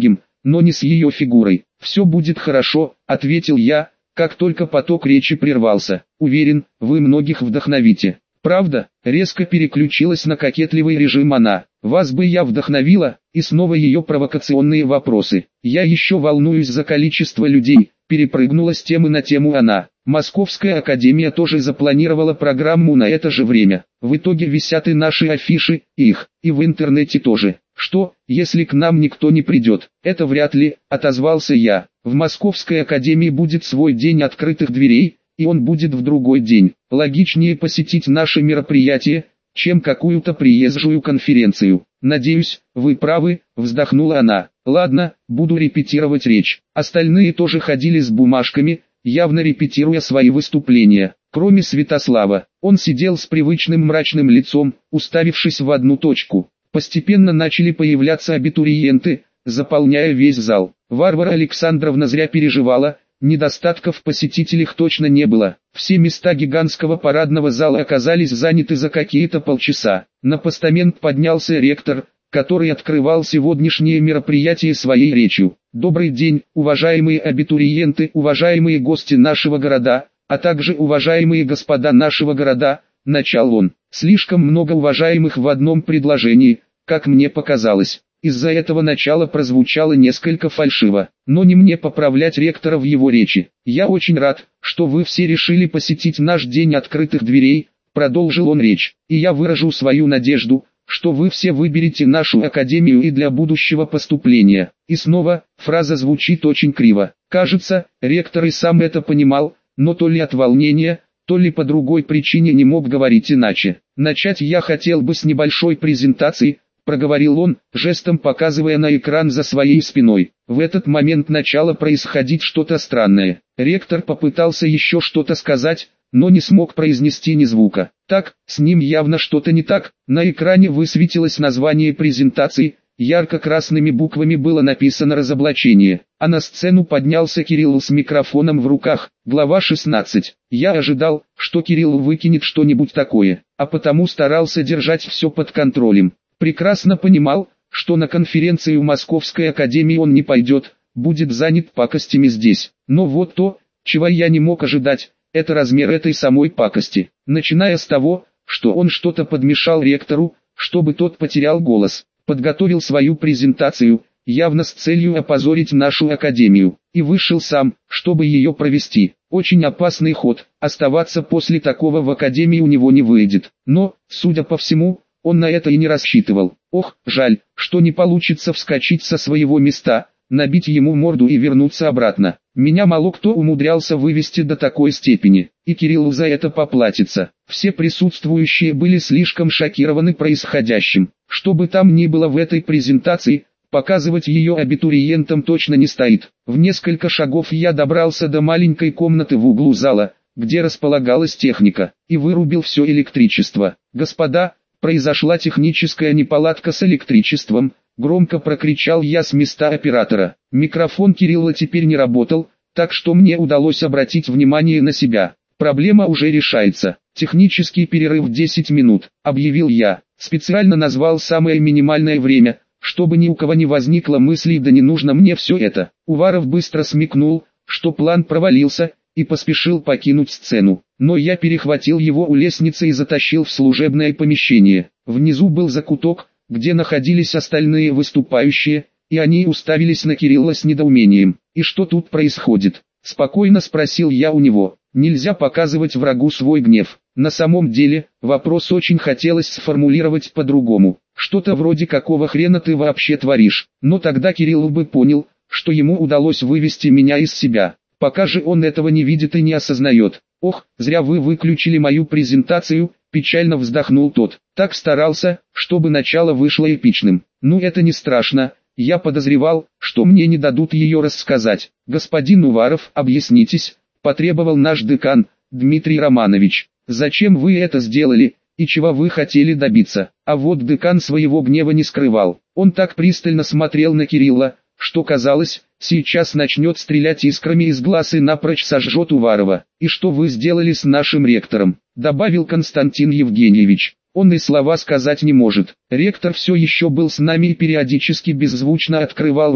но не с ее фигурой. «Все будет хорошо», — ответил я, как только поток речи прервался. «Уверен, вы многих вдохновите». «Правда?» — резко переключилась на кокетливый режим она. «Вас бы я вдохновила?» И снова ее провокационные вопросы. «Я еще волнуюсь за количество людей», — перепрыгнула с темы на тему она. Московская академия тоже запланировала программу на это же время. В итоге висят и наши афиши, и в интернете тоже. «Что, если к нам никто не придет?» «Это вряд ли», — отозвался я. «В Московской академии будет свой день открытых дверей, и он будет в другой день. Логичнее посетить наше мероприятие, чем какую-то приезжую конференцию». «Надеюсь, вы правы», — вздохнула она. «Ладно, буду репетировать речь». Остальные тоже ходили с бумажками, явно репетируя свои выступления. Кроме Святослава, он сидел с привычным мрачным лицом, уставившись в одну точку. Постепенно начали появляться абитуриенты, заполняя весь зал. Варвара Александровна зря переживала, недостатков в посетителях точно не было. Все места гигантского парадного зала оказались заняты за какие-то полчаса. На постамент поднялся ректор, который открывал сегодняшнее мероприятие своей речью. «Добрый день, уважаемые абитуриенты, уважаемые гости нашего города, а также уважаемые господа нашего города», — начал он. Слишком много уважаемых в одном предложении, как мне показалось. Из-за этого начало прозвучало несколько фальшиво, но не мне поправлять ректора в его речи. «Я очень рад, что вы все решили посетить наш день открытых дверей», — продолжил он речь. «И я выражу свою надежду, что вы все выберете нашу академию и для будущего поступления». И снова, фраза звучит очень криво. Кажется, ректор и сам это понимал, но то ли от волнения, то ли по другой причине не мог говорить иначе. «Начать я хотел бы с небольшой презентации», — проговорил он, жестом показывая на экран за своей спиной. В этот момент начало происходить что-то странное. Ректор попытался еще что-то сказать, но не смог произнести ни звука. Так, с ним явно что-то не так. На экране высветилось название презентации, ярко-красными буквами было написано «Разоблачение», а на сцену поднялся Кирилл с микрофоном в руках. Глава 16. Я ожидал, что Кирилл выкинет что-нибудь такое, а потому старался держать все под контролем. Прекрасно понимал, что на конференцию Московской академии он не пойдет, будет занят пакостями здесь. Но вот то, чего я не мог ожидать, это размер этой самой пакости. Начиная с того, что он что-то подмешал ректору, чтобы тот потерял голос. Подготовил свою презентацию, явно с целью опозорить нашу академию, и вышел сам, чтобы ее провести. Очень опасный ход, оставаться после такого в академии у него не выйдет. Но, судя по всему, он на это и не рассчитывал. Ох, жаль, что не получится вскочить со своего места, набить ему морду и вернуться обратно. Меня мало кто умудрялся вывести до такой степени, и Кириллу за это поплатится. Все присутствующие были слишком шокированы происходящим. Что бы там ни было в этой презентации, показывать ее абитуриентам точно не стоит. В несколько шагов я добрался до маленькой комнаты в углу зала, где располагалась техника, и вырубил все электричество. «Господа, произошла техническая неполадка с электричеством», — громко прокричал я с места оператора. Микрофон Кирилла теперь не работал, так что мне удалось обратить внимание на себя. «Проблема уже решается. Технический перерыв 10 минут», — объявил я. Специально назвал самое минимальное время, чтобы ни у кого не возникло мысли, да не нужно мне все это. Уваров быстро смекнул, что план провалился, и поспешил покинуть сцену. Но я перехватил его у лестницы и затащил в служебное помещение. Внизу был закуток, где находились остальные выступающие, и они уставились на Кирилла с недоумением. «И что тут происходит?» — спокойно спросил я у него. Нельзя показывать врагу свой гнев. На самом деле, вопрос очень хотелось сформулировать по-другому. Что-то вроде «какого хрена ты вообще творишь?». Но тогда Кирилл бы понял, что ему удалось вывести меня из себя. Пока же он этого не видит и не осознает. «Ох, зря вы выключили мою презентацию», — печально вздохнул тот. «Так старался, чтобы начало вышло эпичным». «Ну это не страшно, я подозревал, что мне не дадут ее рассказать». «Господин Уваров, объяснитесь», — потребовал наш декан, Дмитрий Романович. «Зачем вы это сделали, и чего вы хотели добиться?» А вот декан своего гнева не скрывал. Он так пристально смотрел на Кирилла, что казалось, сейчас начнет стрелять искрами из глаз и напрочь сожжет Уварова. «И что вы сделали с нашим ректором?» — добавил Константин Евгеньевич. Он и слова сказать не может. Ректор все еще был с нами и периодически беззвучно открывал рот,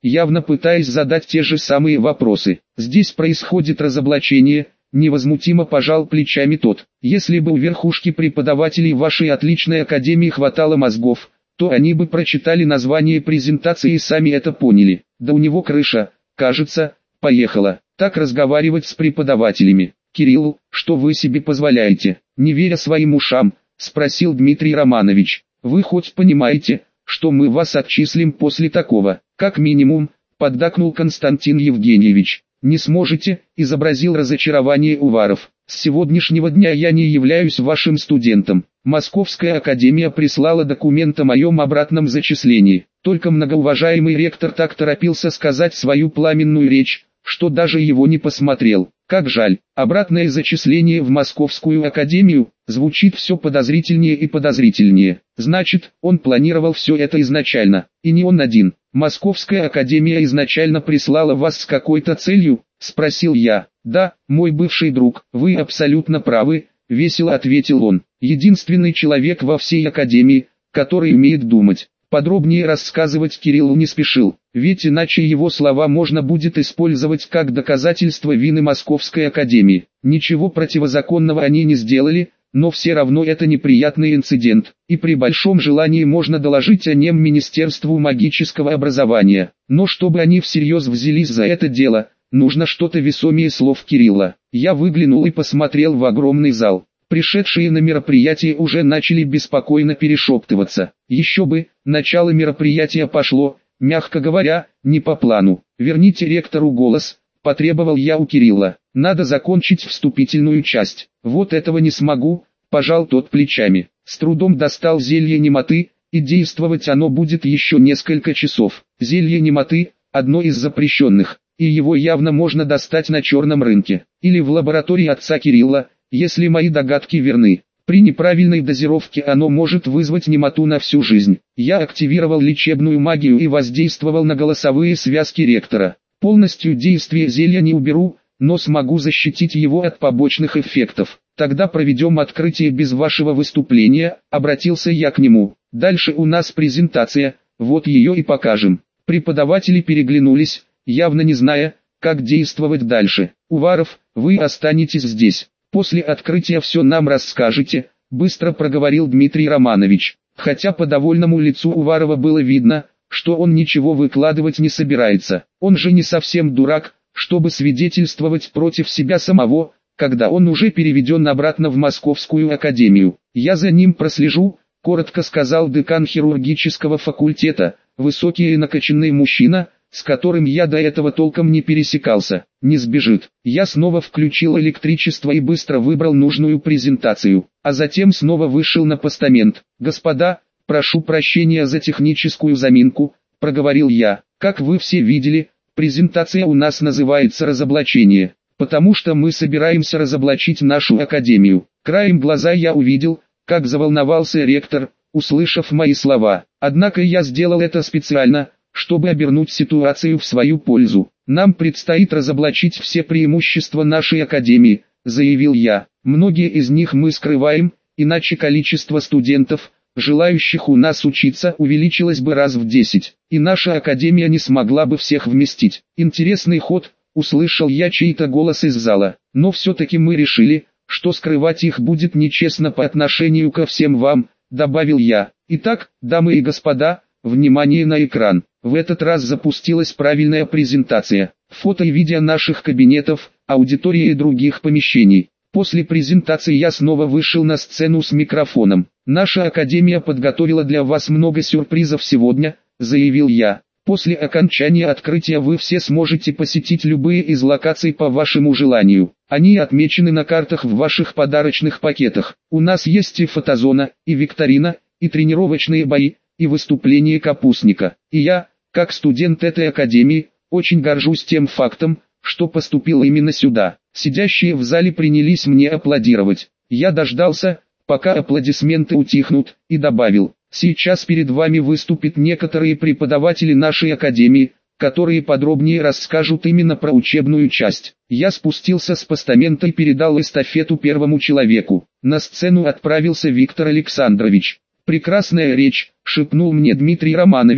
явно пытаясь задать те же самые вопросы. Здесь происходит разоблачение, невозмутимо пожал плечами тот. Если бы у верхушки преподавателей вашей отличной академии хватало мозгов, то они бы прочитали название презентации и сами это поняли. Да у него крыша, кажется, поехала. Так разговаривать с преподавателями. Кирилл, что вы себе позволяете? Не веря своим ушам, спросил Дмитрий Романович. Вы хоть понимаете, что мы вас отчислим после такого? Как минимум, поддакнул Константин Евгеньевич. Не сможете, изобразил разочарование Уваров. С сегодняшнего дня я не являюсь вашим студентом. Московская академия прислала документ о моем обратном зачислении. Только многоуважаемый ректор так торопился сказать свою пламенную речь, что даже его не посмотрел. Как жаль, обратное зачисление в Московскую академию, звучит все подозрительнее и подозрительнее. Значит, он планировал все это изначально, и не он один. Московская академия изначально прислала вас с какой-то целью, спросил я. Да, мой бывший друг, вы абсолютно правы, весело ответил он. Единственный человек во всей академии, который умеет думать. Подробнее рассказывать Кириллу не спешил, ведь иначе его слова можно будет использовать как доказательство вины Московской академии. Ничего противозаконного они не сделали, но все равно это неприятный инцидент, и при большом желании можно доложить о нем Министерству магического образования. Но чтобы они всерьез взялись за это дело, нужно что-то весомее слов Кирилла. Я выглянул и посмотрел в огромный зал. Пришедшие на мероприятие уже начали беспокойно перешептываться. Еще бы, начало мероприятия пошло, мягко говоря, не по плану. «Верните ректору голос», – потребовал я у Кирилла. «Надо закончить вступительную часть». «Вот этого не смогу», – пожал тот плечами. С трудом достал зелье немоты, и действовать оно будет еще несколько часов. Зелье немоты – одно из запрещенных, и его явно можно достать на черном рынке. Или в лаборатории отца Кирилла, если мои догадки верны. При неправильной дозировке оно может вызвать немоту на всю жизнь. Я активировал лечебную магию и воздействовал на голосовые связки ректора. Полностью действие зелья не уберу, но смогу защитить его от побочных эффектов. Тогда проведем открытие без вашего выступления, обратился я к нему. Дальше у нас презентация, вот ее и покажем. Преподаватели переглянулись, явно не зная, как действовать дальше. Уваров, вы останетесь здесь. После открытия все нам расскажете, быстро проговорил Дмитрий Романович. Хотя по довольному лицу Уварова было видно, что он ничего выкладывать не собирается. Он же не совсем дурак, чтобы свидетельствовать против себя самого, когда он уже переведен обратно в Московскую академию. Я за ним прослежу, коротко сказал декан хирургического факультета, высокий и накачанный мужчина, с которым я до этого толком не пересекался. Не сбежит. Я снова включил электричество и быстро выбрал нужную презентацию, а затем снова вышел на постамент. «Господа, прошу прощения за техническую заминку», – проговорил я. «Как вы все видели, презентация у нас называется «Разоблачение», потому что мы собираемся разоблачить нашу академию». Краем глаза я увидел, как заволновался ректор, услышав мои слова. Однако я сделал это специально, чтобы обернуть ситуацию в свою пользу. «Нам предстоит разоблачить все преимущества нашей академии», – заявил я. «Многие из них мы скрываем, иначе количество студентов, желающих у нас учиться, увеличилось бы раз в 10, и наша академия не смогла бы всех вместить». «Интересный ход», – услышал я чей-то голос из зала. «Но все-таки мы решили, что скрывать их будет нечестно по отношению ко всем вам», – добавил я. «Итак, дамы и господа, внимание на экран». В этот раз запустилась правильная презентация. Фото и видео наших кабинетов, аудитории и других помещений. После презентации я снова вышел на сцену с микрофоном. «Наша академия подготовила для вас много сюрпризов сегодня», – заявил я. «После окончания открытия вы все сможете посетить любые из локаций по вашему желанию. Они отмечены на картах в ваших подарочных пакетах. У нас есть и фотозона, и викторина, и тренировочные бои, и выступление капустника. И я, как студент этой академии, очень горжусь тем фактом, что поступил именно сюда». Сидящие в зале принялись мне аплодировать. Я дождался, пока аплодисменты утихнут, и добавил: «Сейчас перед вами выступят некоторые преподаватели нашей академии, которые подробнее расскажут именно про учебную часть». Я спустился с постамента и передал эстафету первому человеку. На сцену отправился Виктор Александрович. «Прекрасная речь», — шепнул мне Дмитрий Романович,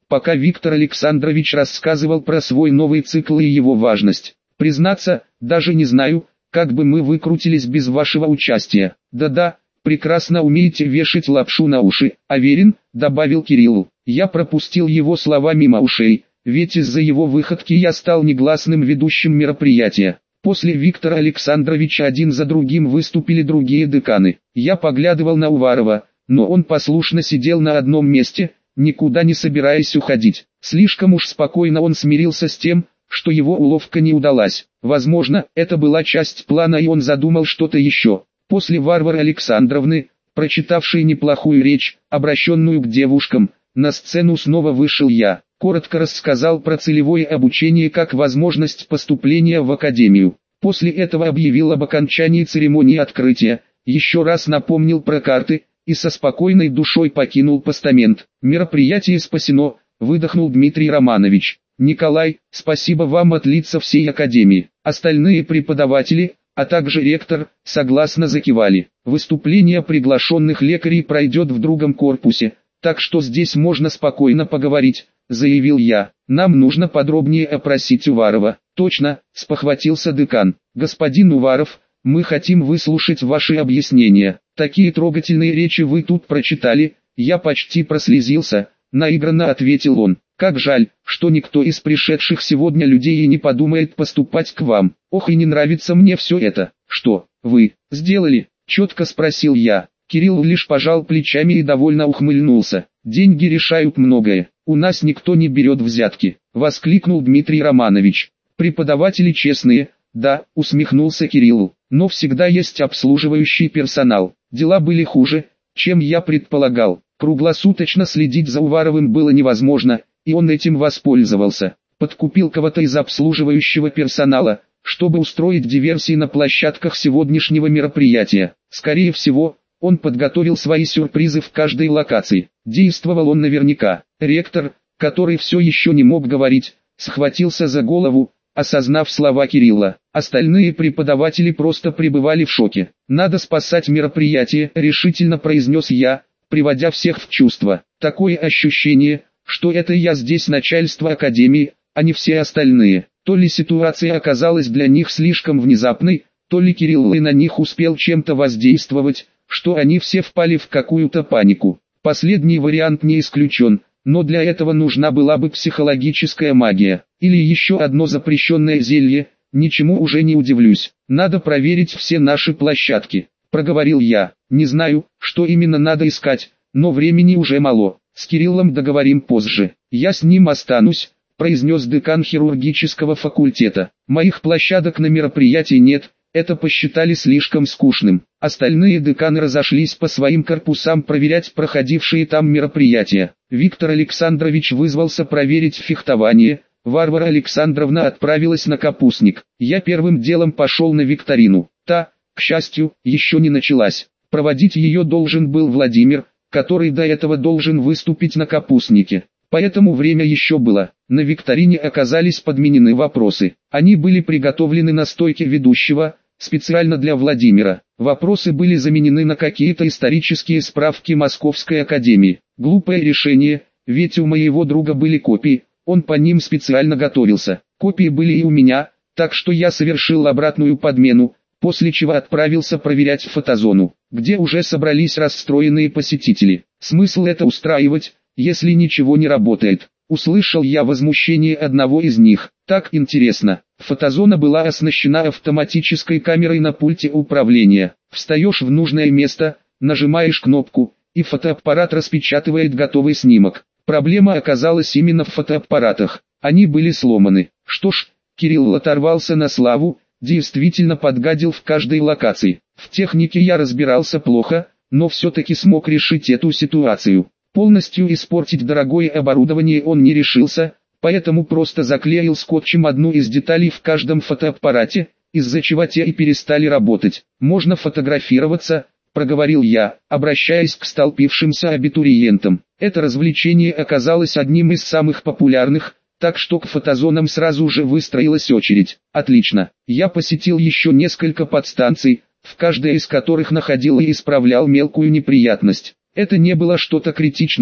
пока Виктор Александрович рассказывал про свой новый цикл и его важность. Признаться, даже не знаю, как бы мы выкрутились без вашего участия. Да-да, прекрасно умеете вешать лапшу на уши, уверен, добавил Кирилл. Я пропустил его слова мимо ушей, ведь из-за его выходки я стал негласным ведущим мероприятия. После Виктора Александровича один за другим выступили другие деканы. Я поглядывал на Уварова, но он послушно сидел на одном месте, никуда не собираясь уходить. Слишком уж спокойно он смирился с тем, что его уловка не удалась. Возможно, это была часть плана и он задумал что-то еще. После Варвары Александровны, прочитавшей неплохую речь, обращенную к девушкам, на сцену снова вышел я. Коротко рассказал про целевое обучение как возможность поступления в академию. После этого объявил об окончании церемонии открытия, еще раз напомнил про карты и со спокойной душой покинул постамент. Мероприятие спасено, выдохнул Дмитрий Романович. Николай, спасибо вам от лица всей академии. Остальные преподаватели, а также ректор, согласно закивали. Выступление приглашенных лекарей пройдет в другом корпусе, так что здесь можно спокойно поговорить, заявил я. Нам нужно подробнее опросить Уварова. Точно, спохватился декан. Господин Уваров, мы хотим выслушать ваши объяснения. Такие трогательные речи вы тут прочитали, я почти прослезился, наигранно ответил он. Как жаль, что никто из пришедших сегодня людей и не подумает поступать к вам. Ох, и не нравится мне все это. Что, вы сделали? Четко спросил я. Кирилл лишь пожал плечами и довольно ухмыльнулся. Деньги решают многое. У нас никто не берет взятки, воскликнул Дмитрий Романович. Преподаватели честные, да, усмехнулся Кирилл, но всегда есть обслуживающий персонал. Дела были хуже, чем я предполагал. Круглосуточно следить за Уваровым было невозможно, и он этим воспользовался. Подкупил кого-то из обслуживающего персонала, чтобы устроить диверсии на площадках сегодняшнего мероприятия. Скорее всего, он подготовил свои сюрпризы в каждой локации. Действовал он наверняка. Ректор, который все еще не мог говорить, схватился за голову, осознав слова Кирилла. Остальные преподаватели просто пребывали в шоке. «Надо спасать мероприятие», — решительно произнес я, приводя всех в чувство. Такое ощущение, что это я здесь начальство академии, а не все остальные. То ли ситуация оказалась для них слишком внезапной, то ли Кирилл и на них успел чем-то воздействовать, что они все впали в какую-то панику. Последний вариант не исключен, но для этого нужна была бы психологическая магия, или еще одно запрещенное зелье, ничему уже не удивлюсь. Надо проверить все наши площадки, проговорил я. Не знаю, что именно надо искать, но времени уже мало. С Кириллом договорим позже. Я с ним останусь, произнес декан хирургического факультета. Моих площадок на мероприятии нет, это посчитали слишком скучным. Остальные деканы разошлись по своим корпусам проверять проходившие там мероприятия. Виктор Александрович вызвался проверить фехтование, Варвара Александровна отправилась на капустник. Я первым делом пошел на викторину. Та, к счастью, еще не началась. Проводить ее должен был Владимир, который до этого должен выступить на капустнике. Поэтому время еще было. На викторине оказались подменены вопросы. Они были приготовлены на стойке ведущего, специально для Владимира. Вопросы были заменены на какие-то исторические справки Московской академии. Глупое решение, ведь у моего друга были копии, он по ним специально готовился. Копии были и у меня, так что я совершил обратную подмену, после чего отправился проверять фотозону, где уже собрались расстроенные посетители. Смысл это устраивать, если ничего не работает? Услышал я возмущение одного из них. Так интересно. Фотозона была оснащена автоматической камерой на пульте управления. Встаешь в нужное место, нажимаешь кнопку, и фотоаппарат распечатывает готовый снимок. Проблема оказалась именно в фотоаппаратах. Они были сломаны. Что ж, Кирилл оторвался на славу, действительно подгадил в каждой локации. В технике я разбирался плохо, но все-таки смог решить эту ситуацию. Полностью испортить дорогое оборудование он не решился, поэтому просто заклеил скотчем одну из деталей в каждом фотоаппарате, из-за чего те и перестали работать. «Можно фотографироваться», — проговорил я, обращаясь к столпившимся абитуриентам. Это развлечение оказалось одним из самых популярных, так что к фотозонам сразу же выстроилась очередь. Отлично. Я посетил еще несколько подстанций, в каждой из которых находил и исправлял мелкую неприятность. Это не было что-то критичное,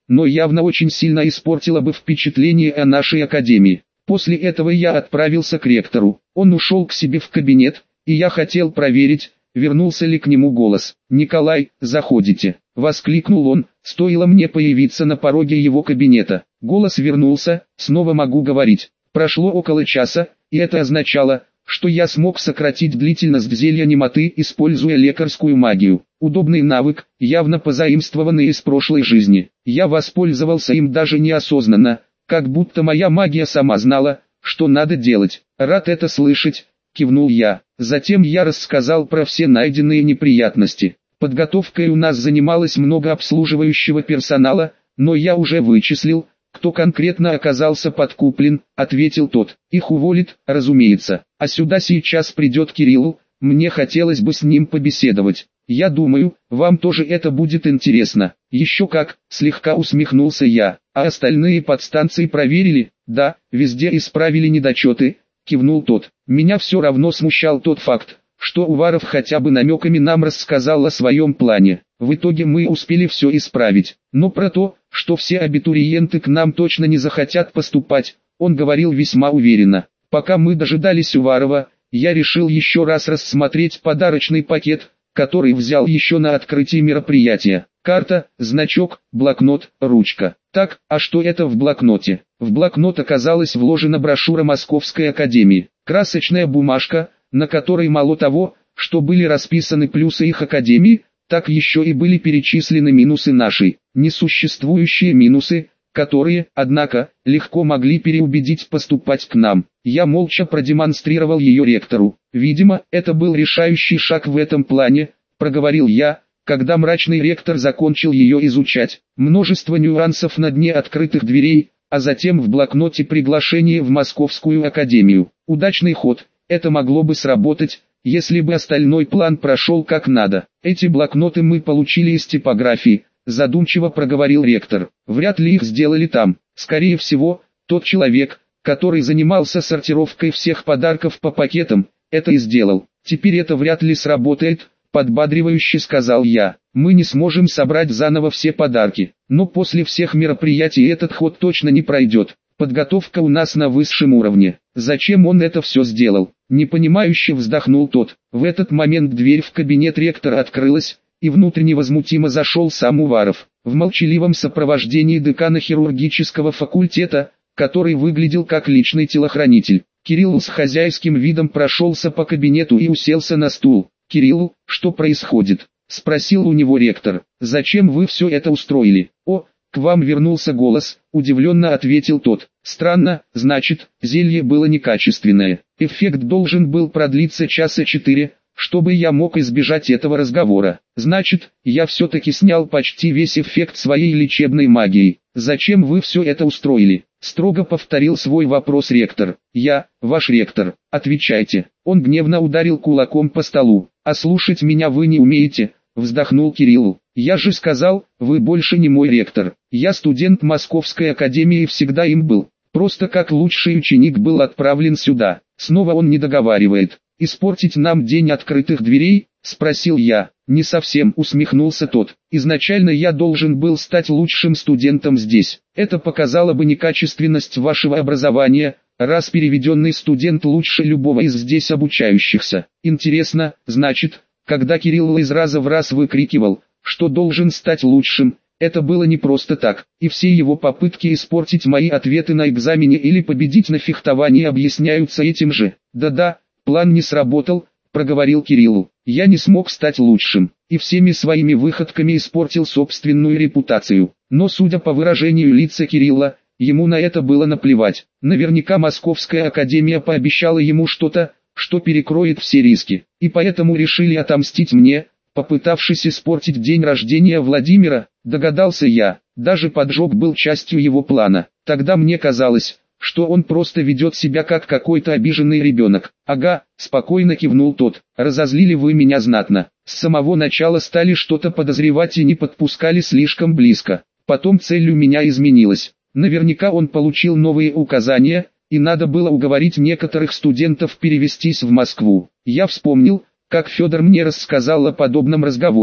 но явно очень сильно испортила бы впечатление о нашей академии. После этого я отправился к ректору. Он ушел к себе в кабинет, и я хотел проверить, вернулся ли к нему голос. «Николай, заходите!» — воскликнул он, стоило мне появиться на пороге его кабинета. Голос вернулся, снова могу говорить. Прошло около часа, и это означало, что я смог сократить длительность зелья немоты, используя лекарскую магию. Удобный навык, явно позаимствованный из прошлой жизни. Я воспользовался им даже неосознанно, как будто моя магия сама знала, что надо делать. «Рад это слышать», — кивнул я. Затем я рассказал про все найденные неприятности. Подготовкой у нас занималось много обслуживающего персонала, но я уже вычислил, кто конкретно оказался подкуплен, ответил тот. Их уволит, разумеется. А сюда сейчас придет Кирилл, мне хотелось бы с ним побеседовать. Я думаю, вам тоже это будет интересно. Еще как, слегка усмехнулся я. А остальные подстанции проверили? Да, везде исправили недочеты, кивнул тот. Меня все равно смущал тот факт, что Уваров хотя бы намеками нам рассказал о своем плане. В итоге мы успели все исправить. Но про то, что все абитуриенты к нам точно не захотят поступать, он говорил весьма уверенно. Пока мы дожидались Уварова, я решил еще раз рассмотреть подарочный пакет, который взял еще на открытии мероприятия. Карта, значок, блокнот, ручка. Так, а что это в блокноте? В блокнот оказалась вложена брошюра Московской академии. Красочная бумажка, на которой мало того, что были расписаны плюсы их академии, так еще и были перечислены минусы нашей. Несуществующие минусы, которые, однако, легко могли переубедить поступать к нам. Я молча продемонстрировал ее ректору. Видимо, это был решающий шаг в этом плане, проговорил я, когда мрачный ректор закончил ее изучать. Множество нюансов на дне открытых дверей, а затем в блокноте приглашение в Московскую академию. Удачный ход, это могло бы сработать, если бы остальной план прошел как надо. Эти блокноты мы получили из типографии, задумчиво проговорил ректор. Вряд ли их сделали там. Скорее всего, тот человек, который занимался сортировкой всех подарков по пакетам, это и сделал. Теперь это вряд ли сработает, подбадривающе сказал я. Мы не сможем собрать заново все подарки, но после всех мероприятий этот ход точно не пройдет. Подготовка у нас на высшем уровне. Зачем он это все сделал? Непонимающе вздохнул тот. В этот момент дверь в кабинет ректора открылась, и внутрь невозмутимо зашел сам Уваров, в молчаливом сопровождении декана хирургического факультета, который выглядел как личный телохранитель. Кирилл с хозяйским видом прошелся по кабинету и уселся на стул. «Кирилл, что происходит?» — спросил у него ректор. «Зачем вы все это устроили?» «О, к вам вернулся голос», — удивленно ответил тот. «Странно, значит, зелье было некачественное. Эффект должен был продлиться часа 4, чтобы я мог избежать этого разговора. Значит, я все-таки снял почти весь эффект своей лечебной магией. Зачем вы все это устроили?» Строго повторил свой вопрос ректор. «Я, ваш ректор, отвечайте». Он гневно ударил кулаком по столу. «А слушать меня вы не умеете», вздохнул Кирилл. «Я же сказал, вы больше не мой ректор. Я студент Московской академии и всегда им был. Просто как лучший ученик был отправлен сюда». Снова он не договаривает. «Испортить нам день открытых дверей?» — спросил я. «Не совсем», — усмехнулся тот. «Изначально я должен был стать лучшим студентом здесь. Это показало бы некачественность вашего образования, раз переведенный студент лучше любого из здесь обучающихся. Интересно, значит, когда Кирилл из раза в раз выкрикивал, что должен стать лучшим, это было не просто так, и все его попытки испортить мои ответы на экзамене или победить на фехтовании объясняются этим же». «Да-да, план не сработал», — проговорил Кирилл. «Я не смог стать лучшим, и всеми своими выходками испортил собственную репутацию». Но судя по выражению лица Кирилла, ему на это было наплевать. Наверняка Московская академия пообещала ему что-то, что перекроет все риски, и поэтому решили отомстить мне, попытавшись испортить день рождения Владимира, догадался я. Даже поджог был частью его плана. Тогда мне казалось, что он просто ведет себя как какой-то обиженный ребенок. «Ага», — спокойно кивнул тот, — «разозлили вы меня знатно. С самого начала стали что-то подозревать и не подпускали слишком близко. Потом цель у меня изменилась. Наверняка он получил новые указания, и надо было уговорить некоторых студентов перевестись в Москву. Я вспомнил, как Федор мне рассказал о подобном разговоре.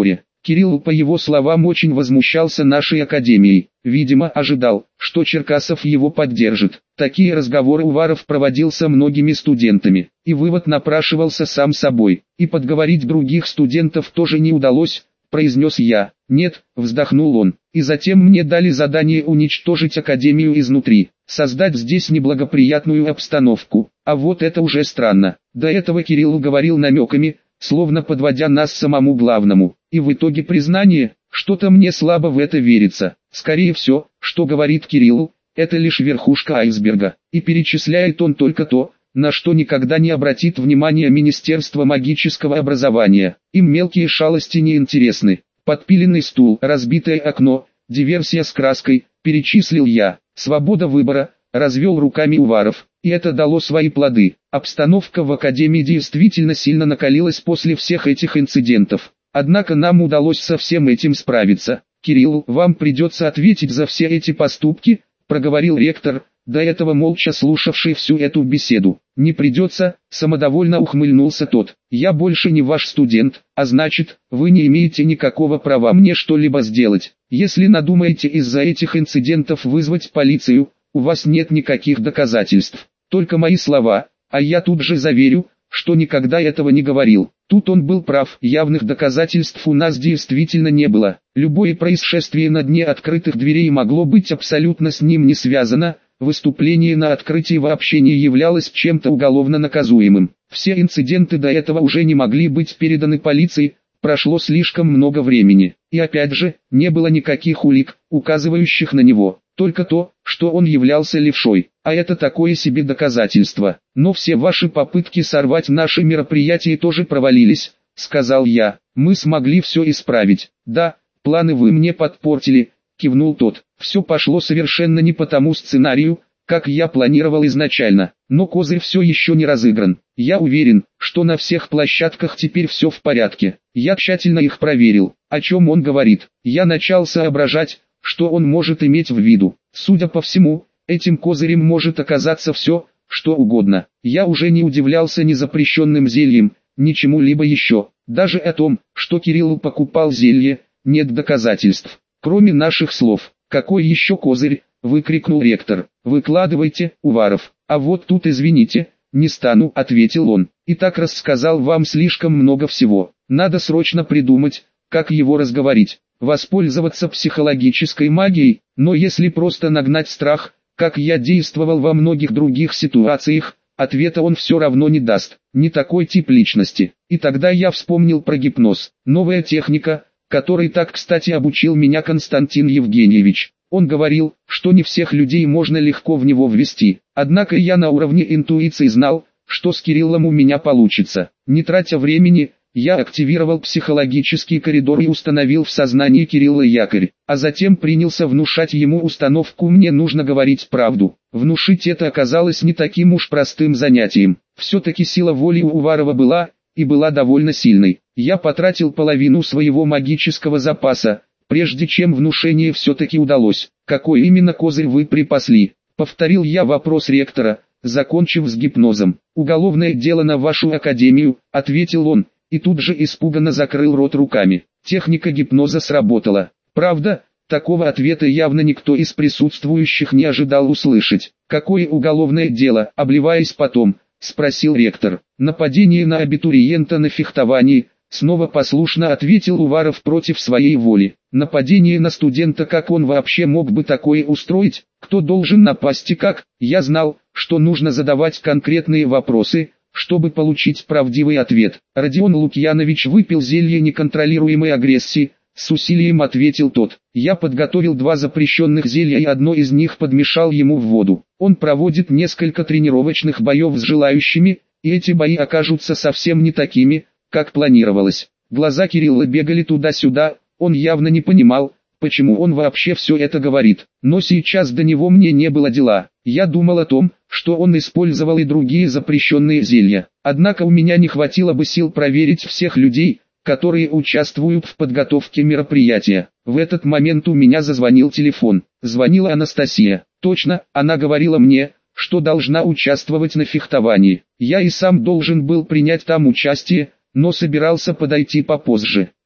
Кирилл, по его словам, очень возмущался нашей академией. Видимо, ожидал, что Черкасов его поддержит. Такие разговоры Уваров проводил со многими студентами, и вывод напрашивался сам собой. И подговорить других студентов тоже не удалось, произнес я. Нет, вздохнул он. И затем мне дали задание уничтожить академию изнутри, создать здесь неблагоприятную обстановку. А вот это уже странно. До этого Кирилл говорил намеками, словно подводя нас к самому главному. И в итоге признание, что-то мне слабо в это верится. Скорее всего, что говорит Кирилл, это лишь верхушка айсберга. И перечисляет он только то, на что никогда не обратит внимания Министерство магического образования. Им мелкие шалости не интересны. Подпиленный стул, разбитое окно, диверсия с краской, перечислил я. Свобода выбора, развел руками Уваров. И это дало свои плоды. Обстановка в академии действительно сильно накалилась после всех этих инцидентов. Однако нам удалось со всем этим справиться. «Кирилл, вам придется ответить за все эти поступки», — проговорил ректор, до этого молча слушавший всю эту беседу. «Не придется», — самодовольно ухмыльнулся тот. «Я больше не ваш студент, а значит, вы не имеете никакого права мне что-либо сделать. Если надумаете из-за этих инцидентов вызвать полицию, у вас нет никаких доказательств. Только мои слова, а я тут же заверю, что никогда этого не говорил». Тут он был прав, явных доказательств у нас действительно не было. Любое происшествие на дне открытых дверей могло быть абсолютно с ним не связано, выступление на открытии вообще не являлось чем-то уголовно наказуемым. Все инциденты до этого уже не могли быть переданы полиции, прошло слишком много времени. И опять же, не было никаких улик, указывающих на него. Только то, что он являлся левшой, а это такое себе доказательство. Но все ваши попытки сорвать наше мероприятие тоже провалились, сказал я. Мы смогли все исправить. Да, планы вы мне подпортили, кивнул тот. Все пошло совершенно не по тому сценарию, как я планировал изначально. Но козырь все еще не разыгран. Я уверен, что на всех площадках теперь все в порядке. Я тщательно их проверил. О чем он говорит? Я начал соображать, что он может иметь в виду. Судя по всему, этим козырем может оказаться все, что угодно. Я уже не удивлялся ни запрещенным зельям, ни чему-либо еще. Даже о том, что Кирилл покупал зелье, нет доказательств. Кроме наших слов. «Какой еще козырь?» — выкрикнул ректор. «Выкладывайте, Уваров». «А вот тут извините, не стану», — ответил он. «И так рассказал вам слишком много всего. Надо срочно придумать, как его разговорить. Воспользоваться психологической магией, но если просто нагнать страх, как я действовал во многих других ситуациях, ответа он все равно не даст. Не такой тип личности». И тогда я вспомнил про гипноз. Новая техника, которой так кстати обучил меня Константин Евгеньевич. Он говорил, что не всех людей можно легко в него ввести. Однако я на уровне интуиции знал, что с Кириллом у меня получится. Не тратя времени, я активировал психологический коридор и установил в сознании Кирилла якорь, а затем принялся внушать ему установку «мне нужно говорить правду». Внушить это оказалось не таким уж простым занятием. Все-таки сила воли у Уварова была, и была довольно сильной. Я потратил половину своего магического запаса, прежде чем внушение все-таки удалось. «Какой именно козырь вы припасли?» — повторил я вопрос ректора, закончив с гипнозом. «Уголовное дело на вашу академию», — ответил он, и тут же испуганно закрыл рот руками. Техника гипноза сработала. Правда, такого ответа явно никто из присутствующих не ожидал услышать. «Какое уголовное дело?» — обливаясь потом, спросил ректор. «Нападение на абитуриента на фехтовании», — снова послушно ответил Уваров против своей воли. «Нападение на студента, как он вообще мог бы такое устроить? Кто должен напасть и как?» Я знал, что нужно задавать конкретные вопросы, чтобы получить правдивый ответ. «Родион Лукьянович выпил зелье неконтролируемой агрессии», — с усилием ответил тот. «Я подготовил 2 запрещенных зелья и одно из них подмешал ему в воду. Он проводит несколько тренировочных боев с желающими, и эти бои окажутся совсем не такими, как планировалось». Глаза Кирилла бегали туда-сюда, он явно не понимал, почему он вообще все это говорит. Но сейчас до него мне не было дела. Я думал о том, что он использовал и другие запрещенные зелья. Однако у меня не хватило бы сил проверить всех людей, которые участвуют в подготовке мероприятия. В этот момент у меня зазвонил телефон. Звонила Анастасия. Точно, она говорила мне, что должна участвовать на фехтовании. Я и сам должен был принять там участие, но собирался подойти попозже.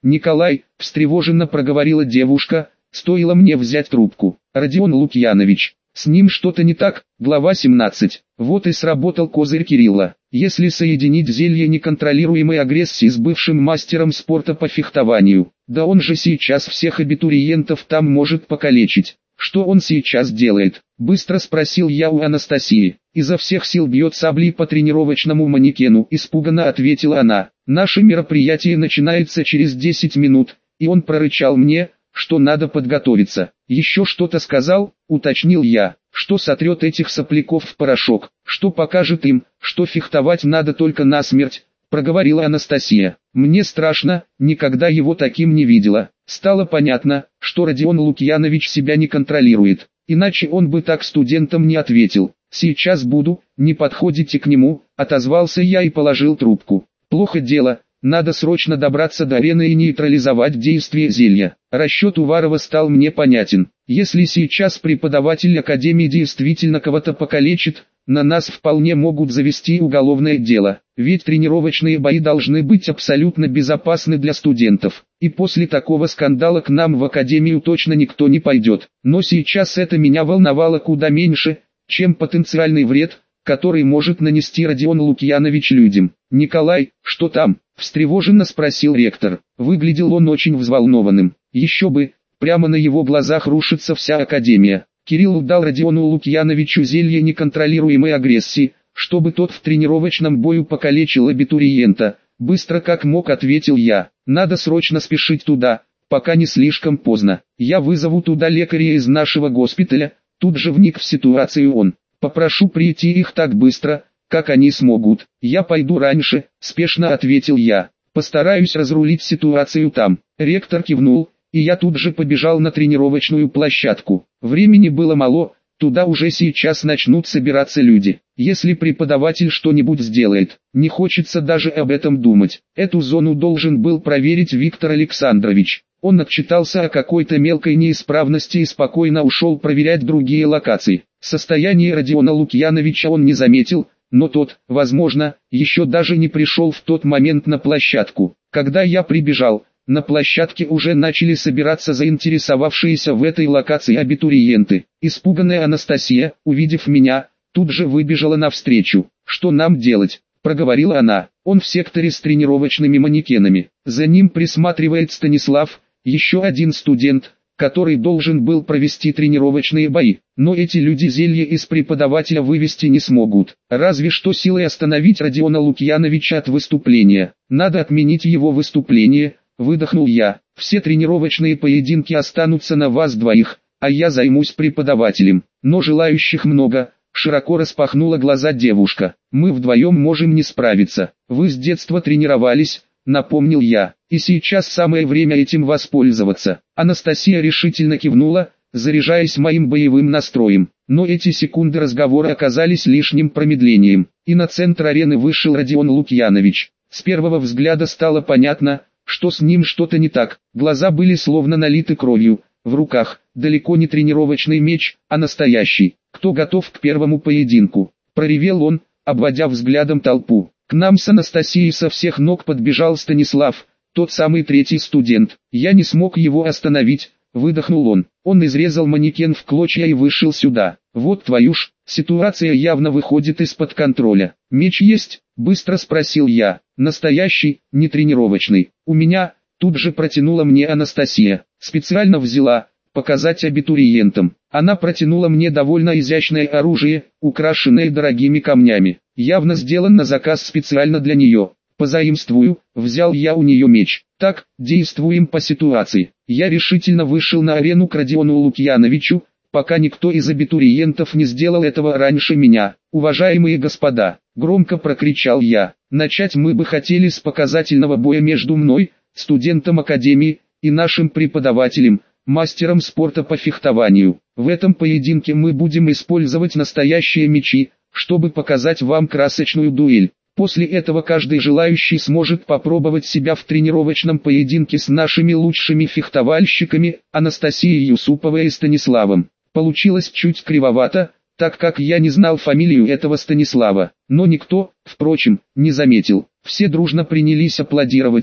Николай, встревоженно проговорила девушка, стоило мне взять трубку. Родион Лукьянович. С ним что-то не так. Глава 17. Вот и сработал козырь Кирилла. Если соединить зелье неконтролируемой агрессии с бывшим мастером спорта по фехтованию, да он же сейчас всех абитуриентов там может покалечить. Что он сейчас делает? Быстро спросил я у Анастасии. Изо всех сил бьет саблей по тренировочному манекену, испуганно ответила она. Наше мероприятие начинается через 10 минут, и он прорычал мне, что надо подготовиться. Еще что-то сказал, уточнил я, что сотрет этих сопляков в порошок, что покажет им, что фехтовать надо только насмерть, проговорила Анастасия. Мне страшно, никогда его таким не видела. Стало понятно, что Родион Лукьянович себя не контролирует, иначе он бы так студентам не ответил. Сейчас буду, не подходите к нему, отозвался я и положил трубку. Плохо дело. Надо срочно добраться до арены и нейтрализовать действие зелья. Расчет Уварова стал мне понятен. Если сейчас преподаватель Академии действительно кого-то покалечит, на нас вполне могут завести уголовное дело. Ведь тренировочные бои должны быть абсолютно безопасны для студентов. И после такого скандала к нам в Академию точно никто не пойдет. Но сейчас это меня волновало куда меньше, чем потенциальный вред, который может нанести Родион Лукьянович людям. «Николай, что там?» – встревоженно спросил ректор. Выглядел он очень взволнованным. Еще бы, прямо на его глазах рушится вся Академия. Кирилл дал Родиону Лукьяновичу зелье неконтролируемой агрессии, чтобы тот в тренировочном бою покалечил абитуриента. Быстро как мог ответил я. Надо срочно спешить туда, пока не слишком поздно. Я вызову туда лекаря из нашего госпиталя, тут же вник в ситуацию он. Попрошу прийти их так быстро, как они смогут. Я пойду раньше, спешно ответил я. Постараюсь разрулить ситуацию там. Ректор кивнул, и я тут же побежал на тренировочную площадку. Времени было мало, туда уже сейчас начнут собираться люди. Если преподаватель что-нибудь сделает, не хочется даже об этом думать. Эту зону должен был проверить Виктор Александрович. Он отчитался о какой-то мелкой неисправности и спокойно ушел проверять другие локации. Состояние Родиона Лукьяновича он не заметил, но тот, возможно, еще даже не пришел в тот момент на площадку. Когда я прибежал, на площадке уже начали собираться заинтересовавшиеся в этой локации абитуриенты. Испуганная Анастасия, увидев меня, тут же выбежала навстречу. «Что нам делать?» – проговорила она. «Он в секторе с тренировочными манекенами. За ним присматривает Станислав, еще один студент, который должен был провести тренировочные бои. Но эти люди зелье из преподавателя вывести не смогут. Разве что силой остановить Родиона Лукьяновича от выступления. Надо отменить его выступление», – выдохнул я. «Все тренировочные поединки останутся на вас двоих, а я займусь преподавателем. Но желающих много», – широко распахнула глаза девушка. «Мы вдвоем можем не справиться. Вы с детства тренировались», – напомнил я. «И сейчас самое время этим воспользоваться». Анастасия решительно кивнула, заряжаясь моим боевым настроем. Но эти секунды разговора оказались лишним промедлением. И на центр арены вышел Родион Лукьянович. С первого взгляда стало понятно, что с ним что-то не так. Глаза были словно налиты кровью. В руках далеко не тренировочный меч, а настоящий. «Кто готов к первому поединку?» – проревел он, обводя взглядом толпу. К нам с Анастасией со всех ног подбежал Станислав, тот самый третий студент. Я не смог его остановить, выдохнул он. Он изрезал манекен в клочья и вышел сюда. «Вот твою ж, ситуация явно выходит из-под контроля. Меч есть?» – быстро спросил я. «Настоящий, не тренировочный. У меня», – тут же протянула мне Анастасия. «Специально взяла, показать абитуриентам». Она протянула мне довольно изящное оружие, украшенное дорогими камнями. Явно сделан на заказ специально для нее. «Позаимствую», – взял я у нее меч. «Так, действуем по ситуации». Я решительно вышел на арену к Родиону Лукьяновичу, пока никто из абитуриентов не сделал этого раньше меня. «Уважаемые господа», – громко прокричал я, – «начать мы бы хотели с показательного боя между мной, студентом Академии, и нашим преподавателем, мастером спорта по фехтованию. В этом поединке мы будем использовать настоящие мечи, чтобы показать вам красочную дуэль. После этого каждый желающий сможет попробовать себя в тренировочном поединке с нашими лучшими фехтовальщиками, Анастасией Юсуповой и Станиславом». Получилось чуть кривовато, так как я не знал фамилию этого Станислава, но никто, впрочем, не заметил. Все дружно принялись аплодировать,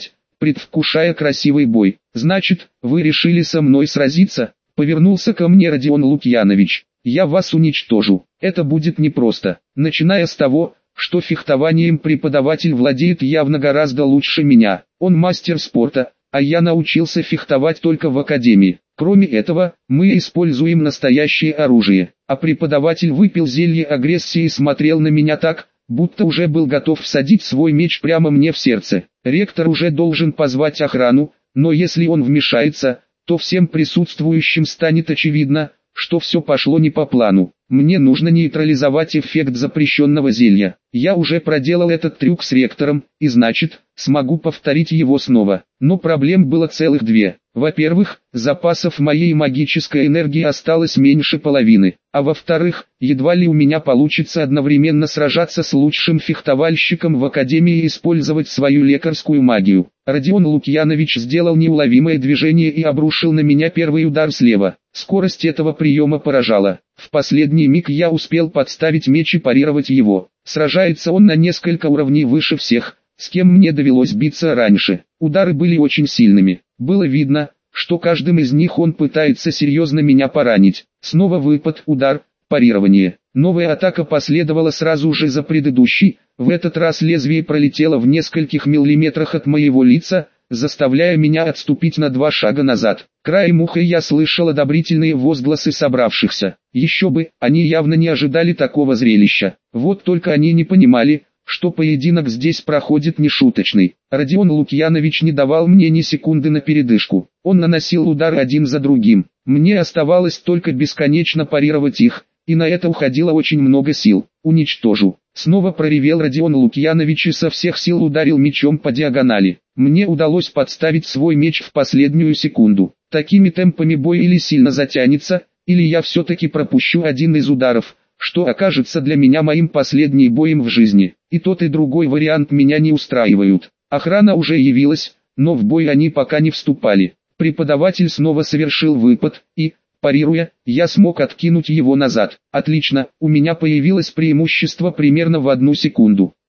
предвкушая красивый бой. «Значит, вы решили со мной сразиться?» — повернулся ко мне Родион Лукьянович. «Я вас уничтожу. Это будет непросто. Начиная с того, что фехтованием преподаватель владеет явно гораздо лучше меня. Он мастер спорта, а я научился фехтовать только в академии. Кроме этого, мы используем настоящее оружие. А преподаватель выпил зелье агрессии и смотрел на меня так, будто уже был готов всадить свой меч прямо мне в сердце. Ректор уже должен позвать охрану, но если он вмешается, то всем присутствующим станет очевидно, что все пошло не по плану. Мне нужно нейтрализовать эффект запрещенного зелья. Я уже проделал этот трюк с ректором, и значит, смогу повторить его снова. Но проблем было целых две. Во-первых, запасов моей магической энергии осталось меньше половины. А во-вторых, едва ли у меня получится одновременно сражаться с лучшим фехтовальщиком в академии и использовать свою лекарскую магию. Родион Лукьянович сделал неуловимое движение и обрушил на меня первый удар слева. Скорость этого приема поражала. В последний миг я успел подставить меч и парировать его. Сражается он на несколько уровней выше всех, с кем мне довелось биться раньше. Удары были очень сильными. Было видно, что каждым из них он пытается серьезно меня поранить. Снова выпад, удар, парирование. Новая атака последовала сразу же за предыдущей. В этот раз лезвие пролетело в нескольких миллиметрах от моего лица, заставляя меня отступить на 2 шага назад. Краем уха я слышал одобрительные возгласы собравшихся. Еще бы, они явно не ожидали такого зрелища. Вот только они не понимали, что поединок здесь проходит нешуточный. Родион Лукьянович не давал мне ни секунды на передышку. Он наносил удары один за другим. Мне оставалось только бесконечно парировать их, и на это уходило очень много сил. «Уничтожу!» Снова проревел Родион Лукьянович и со всех сил ударил мечом по диагонали. Мне удалось подставить свой меч в последнюю секунду. Такими темпами бой или сильно затянется, или я все-таки пропущу один из ударов, что окажется для меня моим последним боем в жизни. И тот и другой вариант меня не устраивают. Охрана уже явилась, но в бой они пока не вступали. Преподаватель снова совершил выпад, и, парируя, я смог откинуть его назад. Отлично, у меня появилось преимущество примерно в 1 секунду.